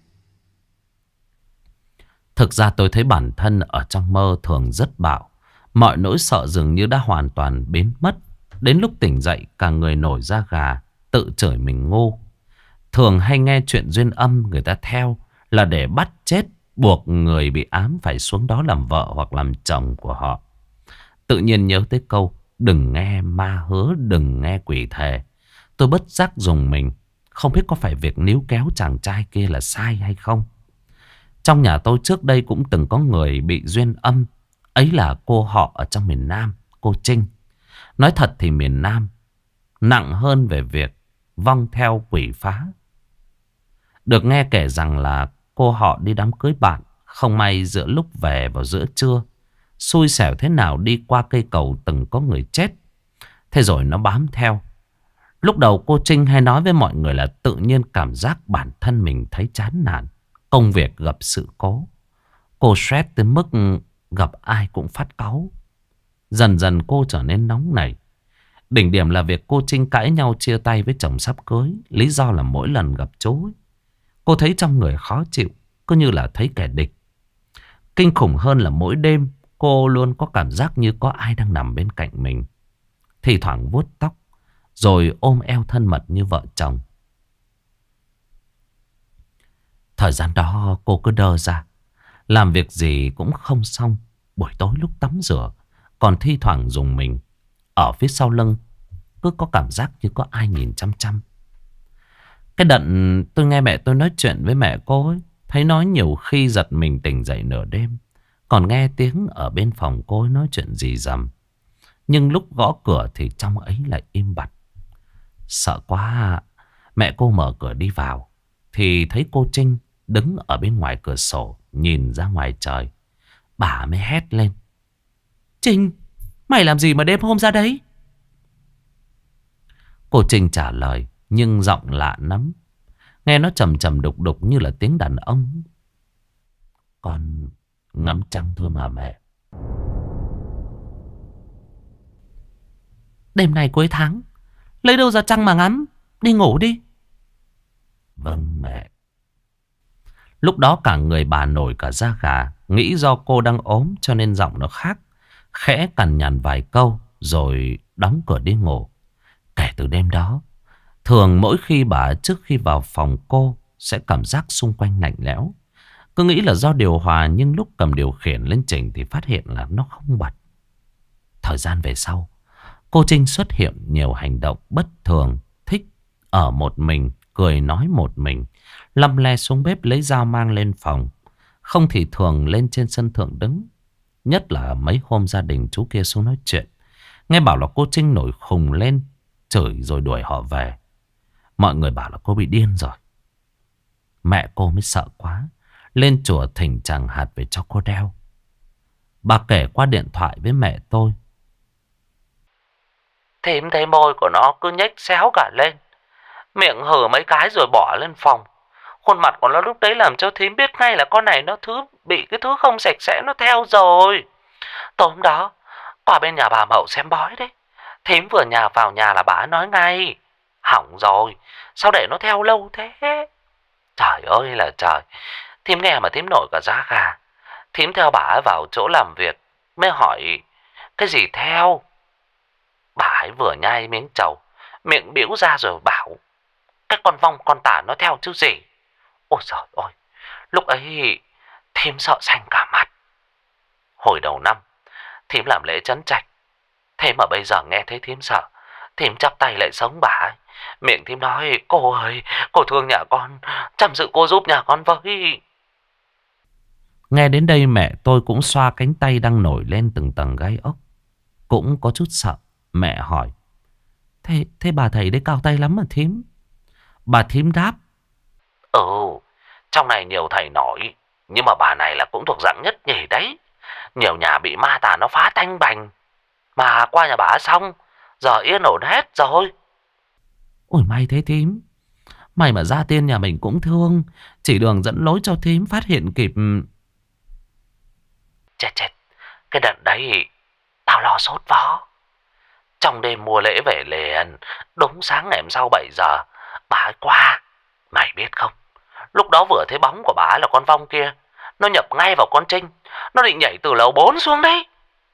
Thực ra tôi thấy bản thân ở trong mơ thường rất bạo. Mọi nỗi sợ dường như đã hoàn toàn biến mất. Đến lúc tỉnh dậy cả người nổi da gà, tự chửi mình ngu. Thường hay nghe chuyện duyên âm người ta theo là để bắt chết, buộc người bị ám phải xuống đó làm vợ hoặc làm chồng của họ. Tự nhiên nhớ tới câu đừng nghe ma hứa, đừng nghe quỷ thề. Tôi bất giác dùng mình. Không biết có phải việc níu kéo chàng trai kia là sai hay không. Trong nhà tôi trước đây cũng từng có người bị duyên âm. Ấy là cô họ ở trong miền Nam, cô Trinh. Nói thật thì miền Nam nặng hơn về việc vong theo quỷ phá. Được nghe kể rằng là cô họ đi đám cưới bạn, không may giữa lúc về vào giữa trưa, xui xẻo thế nào đi qua cây cầu từng có người chết. Thế rồi nó bám theo. Lúc đầu cô Trinh hay nói với mọi người là tự nhiên cảm giác bản thân mình thấy chán nản, công việc gặp sự cố. Cô stress tới mức gặp ai cũng phát cáu. Dần dần cô trở nên nóng nảy. Đỉnh điểm là việc cô Trinh cãi nhau chia tay với chồng sắp cưới. Lý do là mỗi lần gặp chú, cô thấy trong người khó chịu, cứ như là thấy kẻ địch. Kinh khủng hơn là mỗi đêm cô luôn có cảm giác như có ai đang nằm bên cạnh mình, thì thoảng vuốt tóc, rồi ôm eo thân mật như vợ chồng. Thời gian đó cô cứ đơ ra, làm việc gì cũng không xong. Buổi tối lúc tắm rửa còn thi thoảng dùng mình. Ở phía sau lưng cứ có cảm giác như có ai nhìn chăm chăm. Cái đợt tôi nghe mẹ tôi nói chuyện với mẹ cô ấy, thấy nói nhiều khi giật mình tỉnh dậy nửa đêm, còn nghe tiếng ở bên phòng cô ấy nói chuyện gì rầm. Nhưng lúc gõ cửa thì trong ấy lại im bặt. Sợ quá, mẹ cô mở cửa đi vào thì thấy cô Trinh đứng ở bên ngoài cửa sổ nhìn ra ngoài trời. Bà mới hét lên: Trinh, mày làm gì mà đêm hôm ra đấy? Cô Trinh trả lời nhưng giọng lạ lắm. Nghe nó trầm trầm đục đục như là tiếng đàn ông. Con ngắm trăng thôi mà mẹ. Đêm nay cuối tháng, lấy đâu ra trăng mà ngắm? Đi ngủ đi. Vâng mẹ. Lúc đó cả người bà nổi cả da gà. Nghĩ do cô đang ốm cho nên giọng nó khác. Khẽ cằn nhằn vài câu rồi đóng cửa đi ngủ. Kể từ đêm đó, thường mỗi khi bà trước khi vào phòng cô sẽ cảm giác xung quanh lạnh lẽo. Cứ nghĩ là do điều hòa, nhưng lúc cầm điều khiển lên chỉnh thì phát hiện là nó không bật. Thời gian về sau, cô Trinh xuất hiện nhiều hành động bất thường. Thích ở một mình, cười nói một mình, lăm le xuống bếp lấy dao mang lên phòng. Không thì thường lên trên sân thượng đứng. Nhất là mấy hôm gia đình chú kia xuống nói chuyện, nghe bảo là cô Trinh nổi khùng lên, chửi rồi đuổi họ về. Mọi người bảo là cô bị điên rồi. Mẹ cô mới sợ quá, lên chùa thỉnh tràng hạt về cho cô đeo. Bà kể qua điện thoại với mẹ tôi: Thím thấy môi của nó cứ nhếch xéo cả lên, miệng hừ mấy cái rồi bỏ lên phòng. Khuôn mặt của nó lúc đấy làm cho thím biết ngay là con này nó thứ bị cái thứ không sạch sẽ nó theo rồi. Tối hôm đó qua bên nhà bà Mậu xem bói đấy, thím vừa nhà vào nhà là bà nói ngay: Hỏng rồi, sao để nó theo lâu thế? Trời ơi là trời, thím nghe mà thím nổi cả da gà. Thím theo bà ấy vào chỗ làm việc, mới hỏi: Cái gì theo? Bà ấy vừa nhai miếng trầu, miệng biểu ra rồi bảo: Cái con vong con tả nó theo chứ gì. Ôi trời ơi, lúc ấy thím sợ xanh cả mặt. Hồi đầu năm thím làm lễ trấn trạch, thế mà bây giờ nghe thấy thím sợ, thím chắp tay lại sống bà ấy. Miệng thím nói: Cô ơi, cô thương nhà con, chăm sự cô giúp nhà con với. Nghe đến đây mẹ tôi cũng xoa cánh tay đang nổi lên từng tầng gai ốc, cũng có chút sợ. Mẹ hỏi: Thế, thế bà thầy đấy cao tay lắm mà thím? Bà thím đáp: Ừ, trong này nhiều thầy nổi, nhưng mà bà này là cũng thuộc dạng nhất nhì đấy. Nhiều nhà bị ma tà nó phá tanh bành, mà qua nhà bà xong, giờ yên ổn hết rồi. Ôi may thế thím. May mà gia tiên nhà mình cũng thương, chỉ đường dẫn lối cho thím phát hiện kịp. Chết chết, cái đợt đấy tao lo sốt vó. Trong đêm mua lễ về liền, đúng sáng ngày hôm sau bảy giờ, bà ấy qua. Mày biết không, lúc đó vừa thấy bóng của bà ấy là con vong kia, nó nhập ngay vào con Trinh, nó định nhảy từ lầu bốn xuống đấy.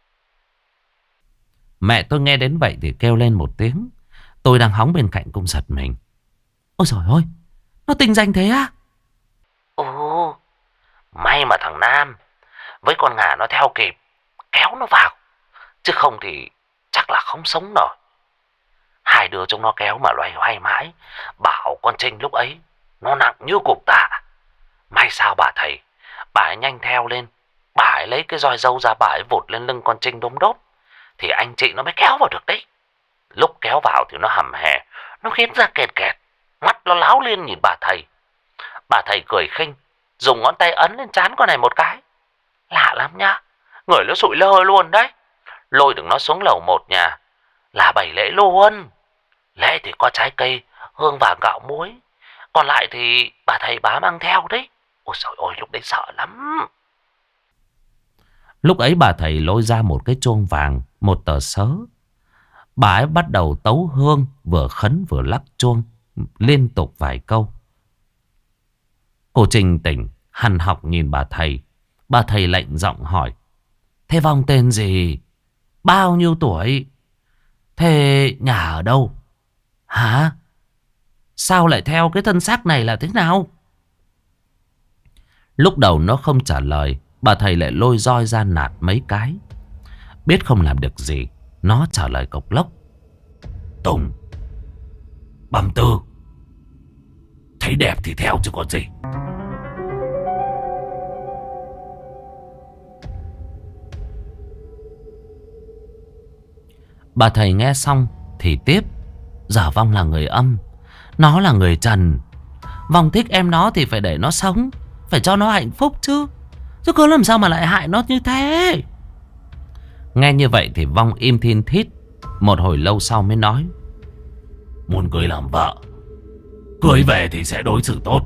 Mẹ tôi nghe đến vậy thì kêu lên một tiếng. Tôi đang hóng bên cạnh cũng giật mình. Ôi trời ơi, nó tinh danh thế á? Ồ, may mà thằng Nam với con Ngà nó theo kịp, kéo nó vào, chứ không thì chắc là không sống nổi. Hai đứa chúng nó kéo mà loay hoay mãi, bảo con Trinh lúc ấy nó nặng như cục tạ. May sao bà thầy, bà ấy nhanh theo lên, bà ấy lấy cái roi dâu ra, bà ấy vụt lên lưng con Trinh đốm đốt. thì anh chị nó mới kéo vào được đấy. Lúc kéo vào thì nó hầm hè, nó khiến ra kẹt kẹt, mắt nó láo liên nhìn bà thầy. Bà thầy cười khinh, dùng ngón tay ấn lên trán con này một cái. Lạ lắm nhá, người nó sụi lơ luôn đấy. Lôi được nó xuống lầu một nhà là bảy lễ luôn. Lễ thì có trái cây, hương vàng gạo muối, còn lại thì bà thầy bá mang theo đấy. Ôi trời ơi, lúc đấy sợ lắm. Lúc ấy bà thầy lôi ra một cái chuông vàng, một tờ sớ. Bà ấy bắt đầu tấu hương, vừa khấn vừa lắc chuông, liên tục vài câu. Cô Trinh tỉnh, hằn học nhìn bà thầy. Bà thầy lạnh giọng hỏi: thế Vong tên gì? Bao nhiêu tuổi? Thế nhà ở đâu? Hả? Sao lại theo cái thân xác này là thế nào? Lúc đầu nó không trả lời, bà thầy lại lôi roi ra nạt mấy cái. Biết không làm được gì, nó trả lời cộc lốc: Tùng, băm tư, thấy đẹp thì theo chứ còn gì. Bà thầy nghe xong thì tiếp: giờ Vong là người âm, nó là người trần. Vong thích em nó thì phải để nó sống, phải cho nó hạnh phúc chứ. Chứ cứ làm sao mà lại hại nó như thế. Nghe như vậy thì Vong im thin thít. Một hồi lâu sau mới nói: muốn cưới làm vợ, cưới về thì sẽ đối xử tốt.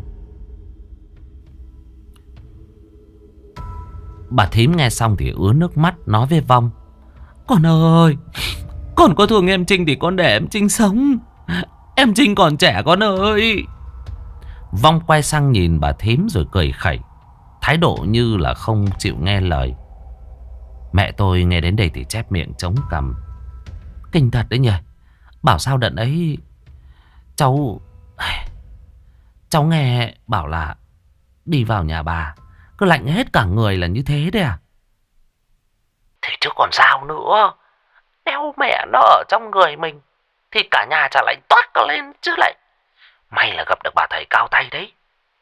Bà thím nghe xong thì ứa nước mắt, nói với Vong: con ơi, con có thương em Trinh thì con để em Trinh sống. Em Trinh còn trẻ con ơi. Vong quay sang nhìn bà thím rồi cười khẩy, thái độ như là không chịu nghe lời. Mẹ tôi nghe đến đây thì chép miệng chống cằm. Kinh thật đấy nhỉ. Bảo sao đợt ấy Cháu Cháu nghe bảo là đi vào nhà bà cứ lạnh hết cả người là như thế đấy à? Thì chứ còn sao nữa. Nếu mẹ nó ở trong người mình thì cả nhà chả lạnh toát cả lên chứ lại. May là gặp được bà thầy cao tay đấy.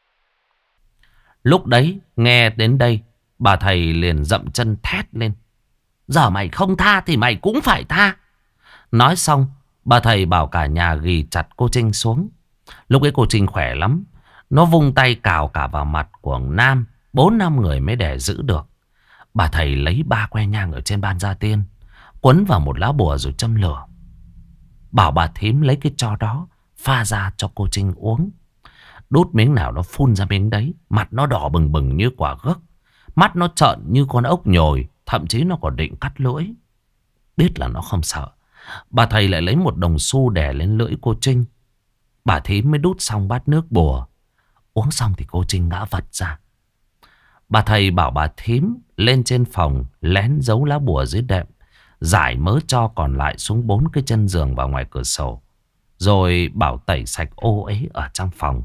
Lúc đấy nghe đến đây, bà thầy liền dậm chân thét lên: giờ mày không tha thì mày cũng phải tha. Nói xong, bà thầy bảo cả nhà ghì chặt cô Trinh xuống. Lúc ấy cô Trinh khỏe lắm, nó vung tay cào cả vào mặt của Nam. Bốn năm người mới để giữ được. Bà thầy lấy ba que nhang ở trên ban gia tiên, quấn vào một lá bùa rồi châm lửa. Bảo bà thím lấy cái tro đó pha ra cho cô Trinh uống. Đút miếng nào nó phun ra miếng đấy. Mặt nó đỏ bừng bừng như quả gấc, mắt nó trợn như con ốc nhồi, thậm chí nó còn định cắt lưỡi. Biết là nó không sợ, bà thầy lại lấy một đồng xu đè lên lưỡi cô Trinh. Bà thím mới đút xong bát nước bùa. Uống xong thì cô Trinh ngã vật ra. Bà thầy bảo bà thím lên trên phòng lén giấu lá bùa dưới đệm, giải mớ tro còn lại xuống bốn cái chân giường và ngoài cửa sổ, rồi bảo tẩy sạch ô uế ở trong phòng.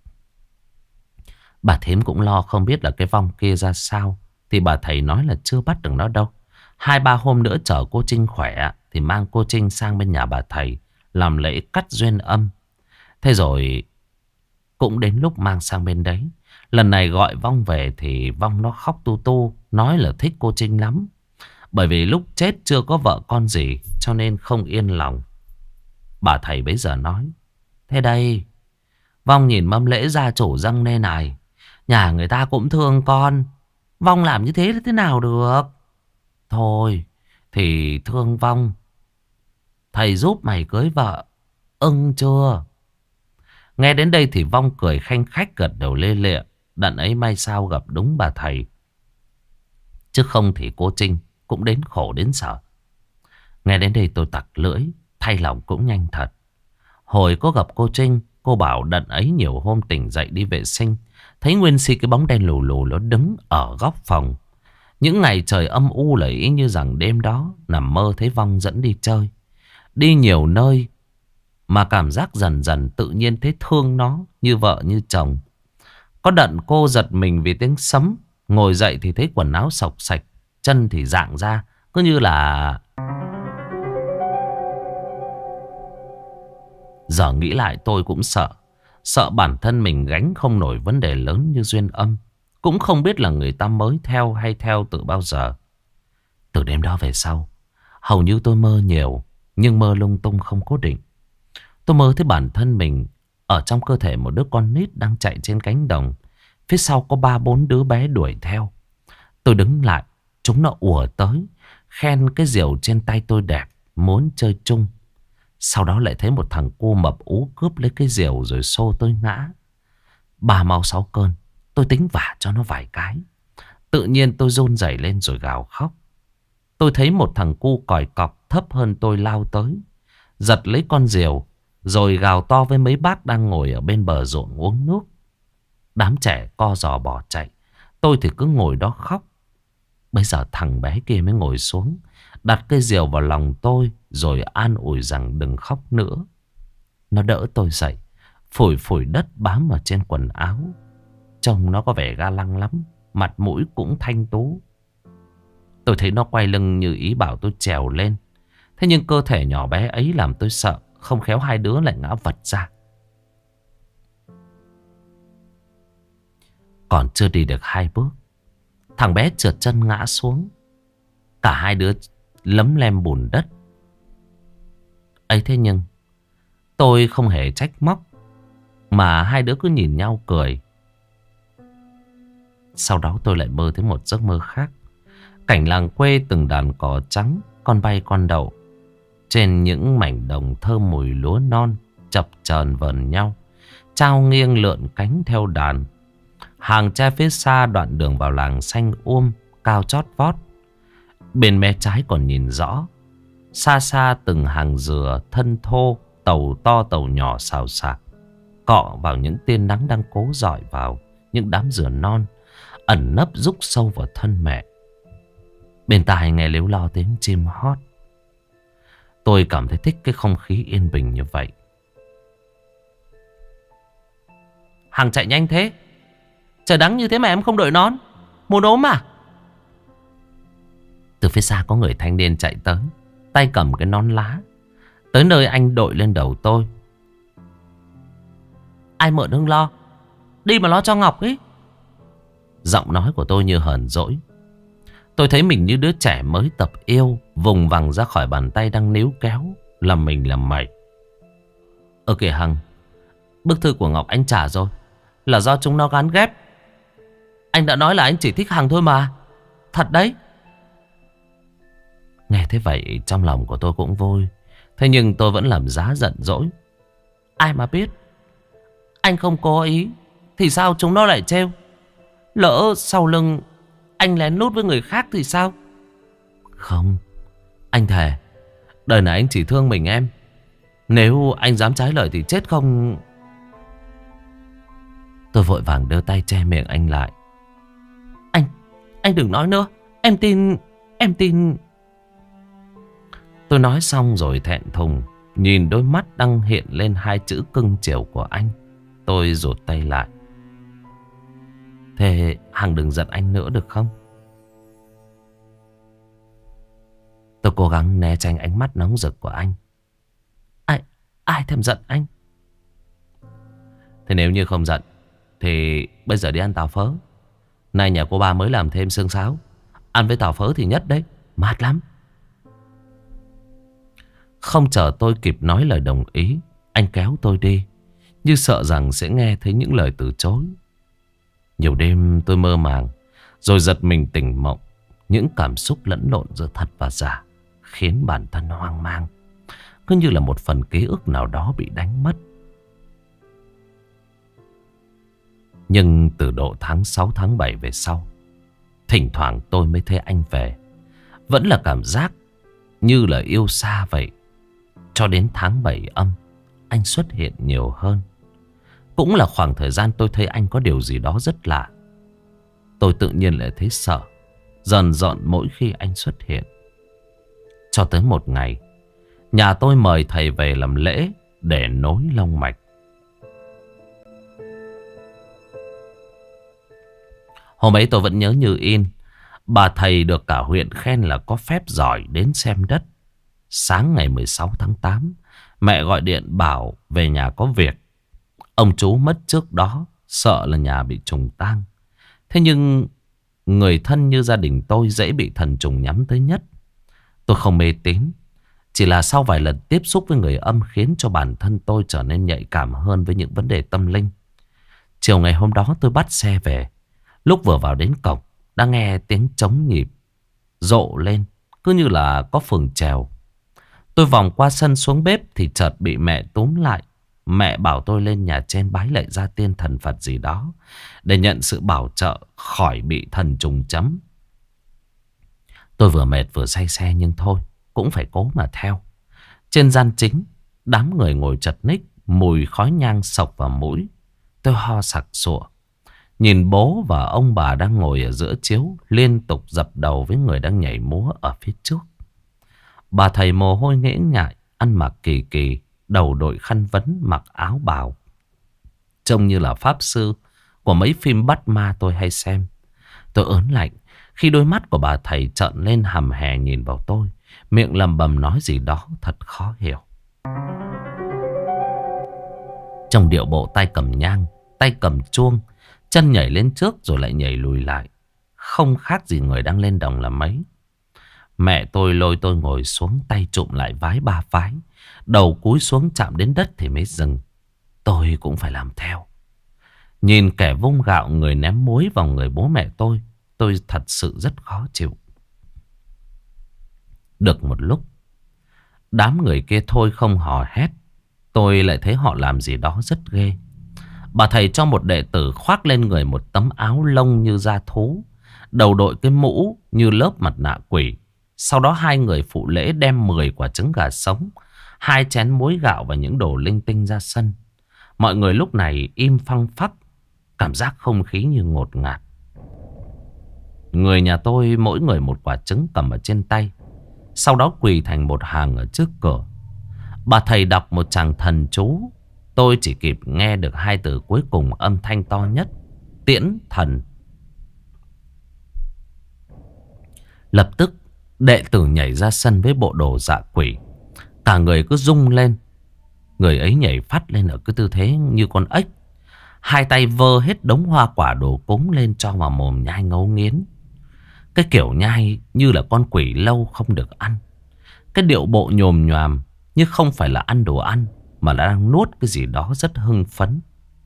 Bà thím cũng lo không biết là cái Vong kia ra sao, thì bà thầy nói là chưa bắt được nó đâu. Hai ba hôm nữa chờ cô Trinh khỏe thì mang cô Trinh sang bên nhà bà thầy làm lễ cắt duyên âm. Thế rồi cũng đến lúc mang sang bên đấy. Lần này gọi Vong về thì Vong nó khóc tu tu, nói là thích cô Trinh lắm. Bởi vì lúc chết chưa có vợ con gì, cho nên không yên lòng. Bà thầy bấy giờ nói: thế đây, Vong nhìn mâm lễ gia chủ dâng lên này, nhà người ta cũng thương con, Vong làm như thế thế nào được. Thôi thì thương Vong, thầy giúp mày cưới vợ, ưng chưa? Nghe đến đây thì Vong cười khanh khách gật đầu lê lịa. Đặng ấy may sao gặp đúng bà thầy, chứ không thì cô Trinh cũng đến khổ đến sợ. Nghe đến đây tôi tặc lưỡi, thay lòng cũng nhanh thật. Hồi có gặp cô Trinh, cô bảo đặng ấy nhiều hôm tỉnh dậy đi vệ sinh, thấy nguyên si cái bóng đen lù lù nó đứng ở góc phòng. Những ngày trời âm u là ý như rằng đêm đó nằm mơ thấy Vong dẫn đi chơi. Đi nhiều nơi mà cảm giác dần dần tự nhiên thấy thương nó như vợ như chồng. Có đận cô giật mình vì tiếng sấm, ngồi dậy thì thấy quần áo xộc xạch, chân thì rạng ra, cứ như là... Giờ nghĩ lại tôi cũng sợ. Sợ bản thân mình gánh không nổi vấn đề lớn như duyên âm. Cũng không biết là người ta mới theo hay theo từ bao giờ. Từ đêm đó về sau, Hầu như tôi mơ nhiều, nhưng mơ lung tung không cố định. Tôi mơ thấy bản thân mình ở trong cơ thể một đứa con nít đang chạy trên cánh đồng. Phía sau có ba bốn đứa bé đuổi theo. Tôi đứng lại, chúng nó ùa tới, khen cái diều trên tay tôi đẹp, muốn chơi chung. Sau đó lại thấy một thằng cu mập ú cướp lấy cái diều rồi xô tôi ngã. Ba mau sáu cơn, tôi tính vả cho nó vài cái. Tự nhiên tôi run rẩy lên rồi gào khóc. Tôi thấy một thằng cu còi cọc thấp hơn tôi lao tới, giật lấy con diều, rồi gào to với mấy bác đang ngồi ở bên bờ ruộng uống nước. Đám trẻ co giò bỏ chạy. Tôi thì cứ ngồi đó khóc. Bây giờ thằng bé kia mới ngồi xuống, đặt cây diều vào lòng tôi, rồi an ủi rằng đừng khóc nữa. Nó đỡ tôi dậy, phủi phủi đất bám ở trên quần áo. Trông nó có vẻ ga lăng lắm, mặt mũi cũng thanh tú. Tôi thấy nó quay lưng như ý bảo tôi trèo lên. Thế nhưng cơ thể nhỏ bé ấy làm tôi sợ, không khéo hai đứa lại ngã vật ra. Còn chưa đi được hai bước, thằng bé trượt chân ngã xuống. Cả hai đứa lấm lem bùn đất. Ấy thế nhưng tôi không hề trách móc, mà hai đứa cứ nhìn nhau cười. Sau đó tôi lại mơ thấy một giấc mơ khác. Cảnh làng quê từng đàn cò trắng, con bay con đậu. Trên những mảnh đồng thơm mùi lúa non, chập chờn vờn nhau, trao nghiêng lượn cánh theo đàn. Hàng tre phía xa đoạn đường vào làng xanh um, cao chót vót. Bên mé trái còn nhìn rõ. Xa xa từng hàng dừa thân thô, tàu to tàu nhỏ xào xạc, cọ vào những tia nắng đang cố rọi vào những đám dừa non, ẩn nấp rúc sâu vào thân mẹ. Bên tai nghe líu lo tiếng chim hót. Tôi cảm thấy thích cái không khí yên bình như vậy. Hằng chạy nhanh thế, trời nắng như thế mà em không đội nón, muốn ốm à? Từ phía xa có người thanh niên chạy tới, tay cầm cái nón lá, tới nơi anh đội lên đầu tôi. Ai mượn Hưng lo, đi mà lo cho Ngọc ấy. Giọng nói của tôi như hờn dỗi. Tôi thấy mình như đứa trẻ mới tập yêu, vùng vằng ra khỏi bàn tay đang níu kéo, làm mình làm mày. Ơ kìa Hằng, bức thư của Ngọc anh trả rồi, là do chúng nó gán ghép. Anh đã nói là anh chỉ thích Hằng thôi mà. Thật đấy. Nghe thế vậy trong lòng của tôi cũng vui. Thế nhưng tôi vẫn làm giá giận dỗi. Ai mà biết, anh không cố ý thì sao chúng nó lại trêu? Lỡ sau lưng anh lén lút với người khác thì sao? Không, anh thề, đời này anh chỉ thương mình em. Nếu anh dám trái lời thì chết không. Tôi vội vàng đưa tay che miệng anh lại. Anh, anh đừng nói nữa. Em tin, em tin. Tôi nói xong rồi thẹn thùng, nhìn đôi mắt đang hiện lên hai chữ cưng chiều của anh. Tôi rụt tay lại. Thế Hằng đừng giận anh nữa được không? Tôi cố gắng né tránh ánh mắt nóng rực của anh. Ai, ai thèm giận anh? Thế nếu như không giận thì bây giờ đi ăn tàu phớ. Nay nhà cô ba mới làm thêm xương sáo, ăn với tàu phớ thì nhất đấy, mát lắm. Không chờ tôi kịp nói lời đồng ý, anh kéo tôi đi, như sợ rằng sẽ nghe thấy những lời từ chối. Nhiều đêm tôi mơ màng, rồi giật mình tỉnh mộng. Những cảm xúc lẫn lộn giữa thật và giả khiến bản thân hoang mang, cứ như là một phần ký ức nào đó bị đánh mất. Nhưng từ độ tháng sáu tháng bảy về sau, thỉnh thoảng tôi mới thấy anh về. Vẫn là cảm giác như là yêu xa vậy. Cho đến tháng bảy âm, anh xuất hiện nhiều hơn. Cũng là khoảng thời gian tôi thấy anh có điều gì đó rất lạ. Tôi tự nhiên lại thấy sợ, dần dọn mỗi khi anh xuất hiện. Cho tới một ngày, nhà tôi mời thầy về làm lễ để nối long mạch. Hôm ấy tôi vẫn nhớ như in. Bà thầy được cả huyện khen là có phép giỏi đến xem đất. Sáng ngày mười sáu tháng tám, mẹ gọi điện bảo về nhà có việc. Ông chú mất trước đó, sợ là nhà bị trùng tang. Thế nhưng người thân như gia đình tôi dễ bị thần trùng nhắm tới nhất. Tôi không mê tín. Chỉ là sau vài lần tiếp xúc với người âm khiến cho bản thân tôi trở nên nhạy cảm hơn với những vấn đề tâm linh. Chiều ngày hôm đó tôi bắt xe về. Lúc vừa vào đến cổng, đã nghe tiếng trống nhịp rộ lên, cứ như là có phường trèo. Tôi vòng qua sân xuống bếp thì chợt bị mẹ túm lại. Mẹ bảo tôi lên nhà trên bái lạy gia tiên thần Phật gì đó để nhận sự bảo trợ khỏi bị thần trùng chấm. Tôi vừa mệt vừa say xe nhưng thôi, cũng phải cố mà theo. Trên gian chính, đám người ngồi chật ních, mùi khói nhang sộc vào mũi. Tôi ho sặc sụa. Nhìn bố và ông bà đang ngồi ở giữa chiếu, liên tục dập đầu với người đang nhảy múa ở phía trước. Bà thầy mồ hôi nhễ nhại, ăn mặc kỳ kỳ, đầu đội khăn vấn, mặc áo bào, trông như là pháp sư của mấy phim bắt ma tôi hay xem. Tôi ớn lạnh khi đôi mắt của bà thầy trợn lên hầm hè nhìn vào tôi, miệng lầm bầm nói gì đó thật khó hiểu. Trong điệu bộ tay cầm nhang, tay cầm chuông, chân nhảy lên trước rồi lại nhảy lùi lại, không khác gì người đang lên đồng là mấy. Mẹ tôi lôi tôi ngồi xuống, tay trụm lại vái ba vái, đầu cúi xuống chạm đến đất thì mới dừng. Tôi cũng phải làm theo. Nhìn kẻ vung gạo người ném muối vào người bố mẹ tôi, tôi thật sự rất khó chịu. Được một lúc, đám người kia thôi không hò hét, tôi lại thấy họ làm gì đó rất ghê. Bà thầy cho một đệ tử khoác lên người một tấm áo lông như da thú, đầu đội cái mũ như lớp mặt nạ quỷ. Sau đó hai người phụ lễ đem mười quả trứng gà sống, hai chén muối gạo và những đồ linh tinh ra sân. Mọi người lúc này im phăng phắc, cảm giác không khí như ngột ngạt. Người nhà tôi mỗi người một quả trứng cầm ở trên tay, sau đó quỳ thành một hàng ở trước cửa. Bà thầy đọc một tràng thần chú. Tôi chỉ kịp nghe được hai từ cuối cùng âm thanh to nhất: tiễn thần. Lập tức đệ tử nhảy ra sân với bộ đồ dạ quỷ. Cả người cứ rung lên. Người ấy nhảy phát lên ở cái tư thế như con ếch, hai tay vơ hết đống hoa quả đồ cúng lên cho vào mồm nhai ngấu nghiến. Cái kiểu nhai như là con quỷ lâu không được ăn. Cái điệu bộ nhồm nhoàm như không phải là ăn đồ ăn, mà là đang nuốt cái gì đó rất hưng phấn.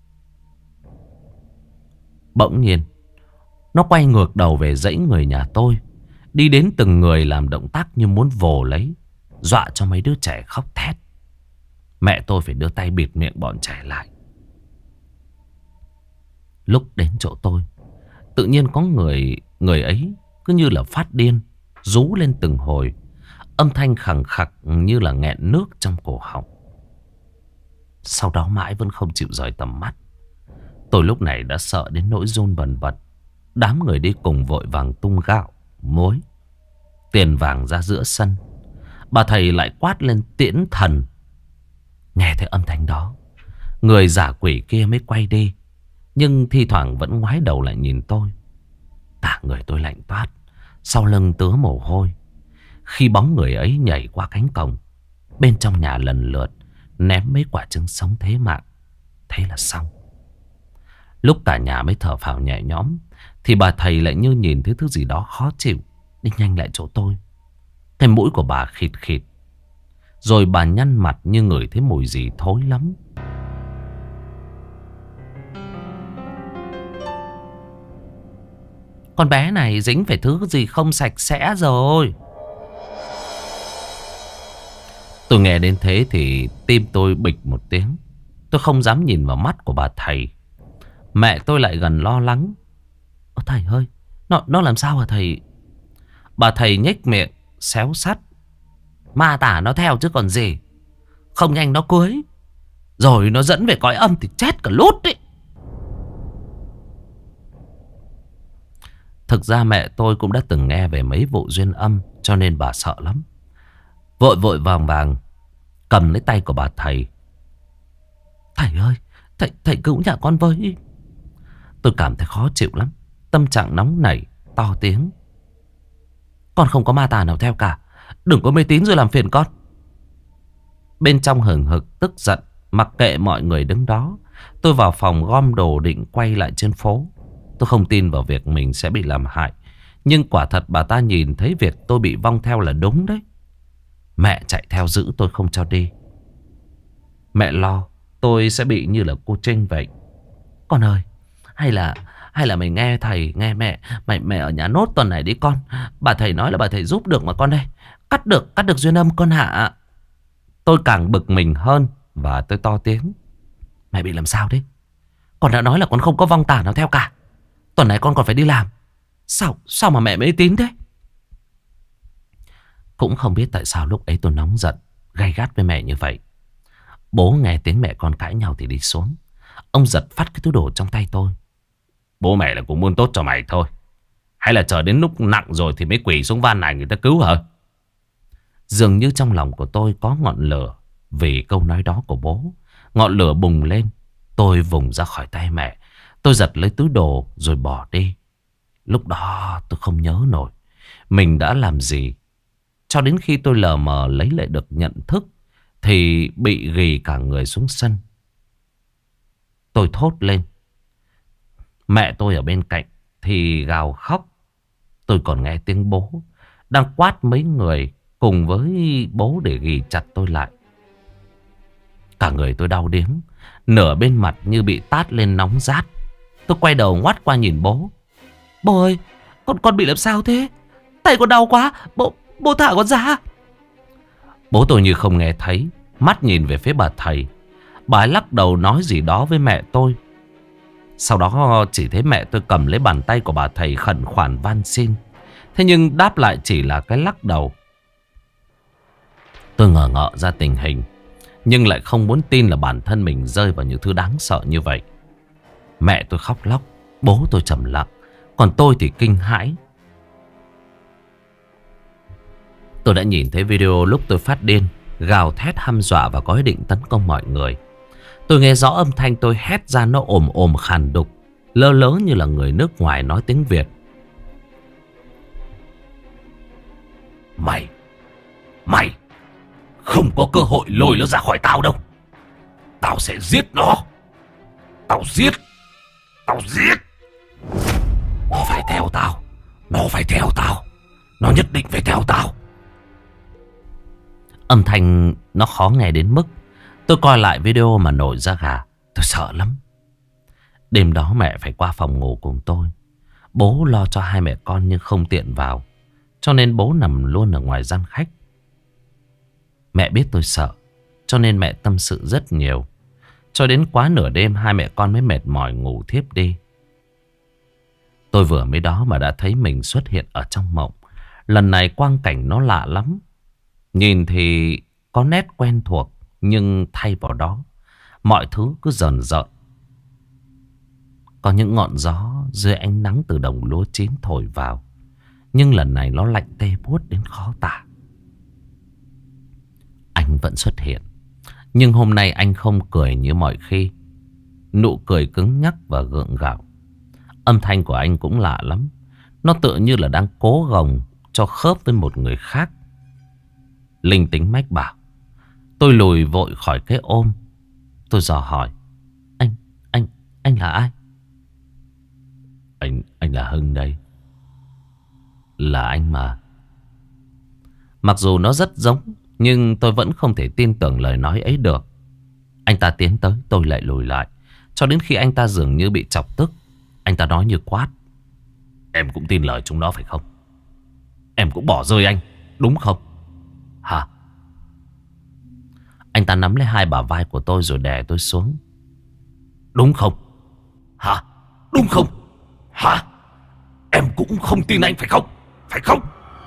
Bỗng nhiên nó quay ngược đầu về dãy người nhà tôi, đi đến từng người làm động tác như muốn vồ lấy, dọa cho mấy đứa trẻ khóc thét. Mẹ tôi phải đưa tay bịt miệng bọn trẻ lại. Lúc đến chỗ tôi, tự nhiên có người Người ấy cứ như là phát điên, rú lên từng hồi, âm thanh khẳng khặc như là nghẹn nước trong cổ họng. Sau đó mãi vẫn không chịu rời tầm mắt. Tôi lúc này đã sợ đến nỗi run bần bật. Đám người đi cùng vội vàng tung gạo, muối, tiền vàng ra giữa sân. Bà thầy lại quát lên tiễn thần. Nghe thấy âm thanh đó, người giả quỷ kia mới quay đi, nhưng thi thoảng vẫn ngoái đầu lại nhìn tôi. Cả người tôi lạnh toát, sau lưng tứa mồ hôi. Khi bóng người ấy nhảy qua cánh cổng, bên trong nhà lần lượt ném mấy quả trứng sống thế mạng. Thế là xong. Lúc cả nhà mới thở phào nhẹ nhõm, thì bà thầy lại như nhìn thấy thứ gì đó khó chịu, đi nhanh lại chỗ tôi. Cái mũi của bà khịt khịt, rồi bà nhăn mặt như ngửi thấy mùi gì thối lắm. Con bé này dính phải thứ gì không sạch sẽ rồi. Tôi nghe đến thế thì tim tôi bịch một tiếng. Tôi không dám nhìn vào mắt của bà thầy. Mẹ tôi lại gần lo lắng. Ơ thầy ơi, nó, nó làm sao hả thầy? Bà thầy nhếch miệng xéo sắt. Ma tả nó theo chứ còn gì. Không nhanh nó cưới, rồi nó dẫn về cõi âm thì chết cả lút ấy. Thực ra mẹ tôi cũng đã từng nghe về mấy vụ duyên âm, cho nên bà sợ lắm. Vội vội vàng vàng cầm lấy tay của bà thầy. Thầy ơi, thầy, thầy cứu nhà con với. Tôi cảm thấy khó chịu lắm, tâm trạng nóng nảy, to tiếng. Con không có ma tà nào theo cả, đừng có mê tín rồi làm phiền con. Bên trong hừng hực tức giận, mặc kệ mọi người đứng đó, tôi vào phòng gom đồ định quay lại trên phố. Tôi không tin vào việc mình sẽ bị làm hại, nhưng quả thật bà ta nhìn thấy việc tôi bị vong theo là đúng đấy. Mẹ chạy theo giữ tôi không cho đi. Mẹ lo tôi sẽ bị như là cô Trinh vậy. Con ơi, hay là hay là mày nghe thầy nghe mẹ, mày mẹ ở nhà nốt tuần này đi con. Bà thầy nói là bà thầy giúp được mà con đây. Cắt được cắt được duyên âm con hả? Tôi càng bực mình hơn và tôi to tiếng. Mẹ bị làm sao đấy? Con đã nói là con không có vong tà nào theo cả. Tuần này con còn phải đi làm. Sao sao mà mẹ mê tín thế? Cũng không biết tại sao lúc ấy tôi nóng giận, gay gắt với mẹ như vậy. Bố nghe tiếng mẹ con cãi nhau thì đi xuống. Ông giật phát cái túi đồ trong tay tôi. Bố mẹ là cũng muốn tốt cho mày thôi. Hay là chờ đến lúc nặng rồi thì mới quỳ xuống van này người ta cứu hả? Dường như trong lòng của tôi có ngọn lửa vì câu nói đó của bố. Ngọn lửa bùng lên. Tôi vùng ra khỏi tay mẹ. Tôi giật lấy túi đồ rồi bỏ đi. Lúc đó tôi không nhớ nổi mình đã làm gì. Cho đến khi tôi lờ mờ lấy lại được nhận thức thì bị ghì cả người xuống sân. Tôi thốt lên. Mẹ tôi ở bên cạnh thì gào khóc. Tôi còn nghe tiếng bố đang quát mấy người cùng với bố để ghì chặt tôi lại. Cả người tôi đau điếng, nửa bên mặt như bị tát lên nóng rát. Tôi quay đầu ngoắt qua nhìn bố. Bố ơi, con con bị làm sao thế? Tay con đau quá, bố bố thả con ra. Bố tôi như không nghe thấy, mắt nhìn về phía bà thầy. Bà ấy lắc đầu nói gì đó với mẹ tôi. Sau đó chỉ thấy mẹ tôi cầm lấy bàn tay của bà thầy khẩn khoản van xin. Thế nhưng đáp lại chỉ là cái lắc đầu. Tôi ngờ ngợ ra tình hình, nhưng lại không muốn tin là bản thân mình rơi vào những thứ đáng sợ như vậy. Mẹ tôi khóc lóc, bố tôi trầm lặng, còn tôi thì kinh hãi. Tôi đã nhìn thấy video lúc tôi phát điên, gào thét hăm dọa và có ý định tấn công mọi người. Tôi nghe rõ âm thanh tôi hét ra nó ồm ồm khàn đục, lơ lớ như là người nước ngoài nói tiếng Việt. Mày, mày không có cơ hội lôi nó ra khỏi tao đâu. Tao sẽ giết nó. Tao giết. Tao giết. Nó phải theo tao. Nó phải theo tao. Nó nhất định phải theo tao. Âm thanh nó khó nghe đến mức tôi coi lại video mà nổi da gà. Tôi sợ lắm. Đêm đó mẹ phải qua phòng ngủ cùng tôi. Bố lo cho hai mẹ con nhưng không tiện vào, cho nên bố nằm luôn ở ngoài gian khách. Mẹ biết tôi sợ, cho nên mẹ tâm sự rất nhiều. Cho đến quá nửa đêm hai mẹ con mới mệt mỏi ngủ thiếp đi. Tôi vừa mới đó mà đã thấy mình xuất hiện ở trong mộng. Lần này quang cảnh nó lạ lắm. Nhìn thì có nét quen thuộc, nhưng thay vào đó mọi thứ cứ rờn rợn. Có những ngọn gió dưới ánh nắng từ đồng lúa chín thổi vào, nhưng lần này nó lạnh tê buốt đến khó tả. Anh vẫn xuất hiện, nhưng hôm nay anh không cười như mọi khi. Nụ cười cứng nhắc và gượng gạo. Âm thanh của anh cũng lạ lắm. Nó tựa như là đang cố gồng cho khớp với một người khác. Linh tính mách bảo. Tôi lùi vội khỏi cái ôm. Tôi dò hỏi. Anh, anh, anh là ai? Anh, anh là Hưng đây. Là anh mà. Mặc dù nó rất giống, nhưng tôi vẫn không thể tin tưởng lời nói ấy được. Anh ta tiến tới, tôi lại lùi lại. Cho đến khi anh ta dường như bị chọc tức. Anh ta nói như quát. Em cũng tin lời chúng nó phải không? Em cũng bỏ rơi anh, đúng không? Hả? Anh ta nắm lấy hai bả vai của tôi rồi đè tôi xuống. Đúng không? Hả? Đúng không? Hả? Em cũng không tin anh phải không? Phải không?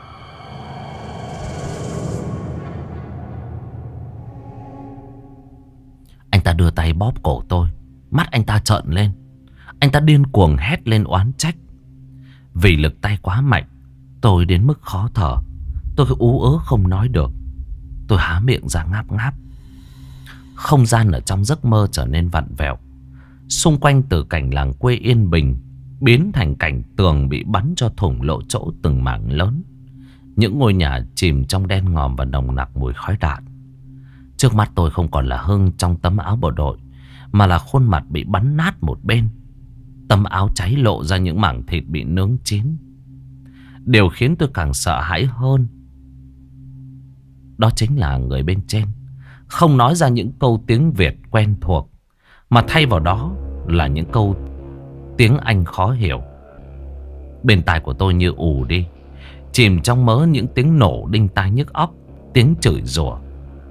Anh ta đưa tay bóp cổ tôi. Mắt anh ta trợn lên. Anh ta điên cuồng hét lên oán trách. Vì lực tay quá mạnh, tôi đến mức khó thở. Tôi ú ớ không nói được. Tôi há miệng ra ngáp ngáp. Không gian ở trong giấc mơ trở nên vặn vẹo. Xung quanh từ cảnh làng quê yên bình biến thành cảnh tường bị bắn cho thủng lộ chỗ từng mảng lớn. Những ngôi nhà chìm trong đen ngòm và nồng nặc mùi khói đạn. Trước mắt tôi không còn là Hưng trong tấm áo bộ đội, mà là khuôn mặt bị bắn nát một bên. Tấm áo cháy lộ ra những mảng thịt bị nướng chín. Điều khiến tôi càng sợ hãi hơn đó chính là người bên trên không nói ra những câu tiếng Việt quen thuộc, mà thay vào đó là những câu tiếng Anh khó hiểu. Bên tai của tôi như ù đi, chìm trong mớ những tiếng nổ đinh tai nhức óc, tiếng chửi rủa.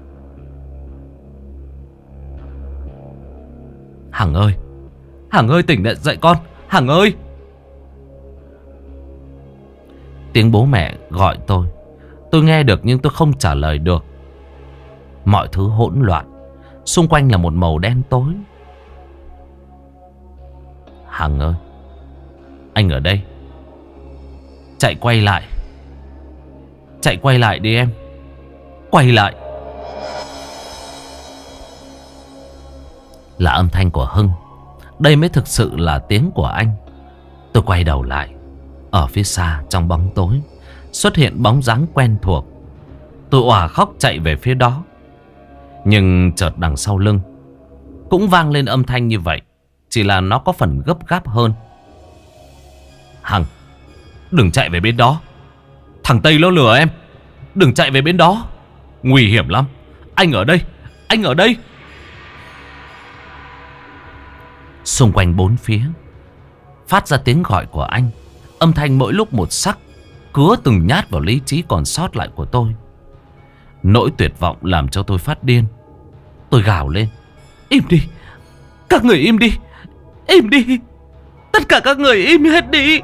Hằng ơi, Hằng ơi, tỉnh dậy con, Hằng ơi. Tiếng bố mẹ gọi tôi, tôi nghe được nhưng tôi không trả lời được. Mọi thứ hỗn loạn, xung quanh là một màu đen tối. Hằng ơi, anh ở đây. Chạy quay lại, chạy quay lại đi em, quay lại. Là âm thanh của Hưng. Đây mới thực sự là tiếng của anh. Tôi quay đầu lại. Ở phía xa trong bóng tối xuất hiện bóng dáng quen thuộc. Tôi òa khóc chạy về phía đó. Nhưng chợt đằng sau lưng cũng vang lên âm thanh như vậy, chỉ là nó có phần gấp gáp hơn. Hằng, đừng chạy về bên đó. Thằng Tây nó lừa em. Đừng chạy về bên đó, nguy hiểm lắm. Anh ở đây, anh ở đây. Xung quanh bốn phía phát ra tiếng gọi của anh. Âm thanh mỗi lúc một sắc, cứa từng nhát vào lý trí còn sót lại của tôi. Nỗi tuyệt vọng làm cho tôi phát điên. Tôi gào lên: im đi, các người im đi, im đi, tất cả các người im hết đi.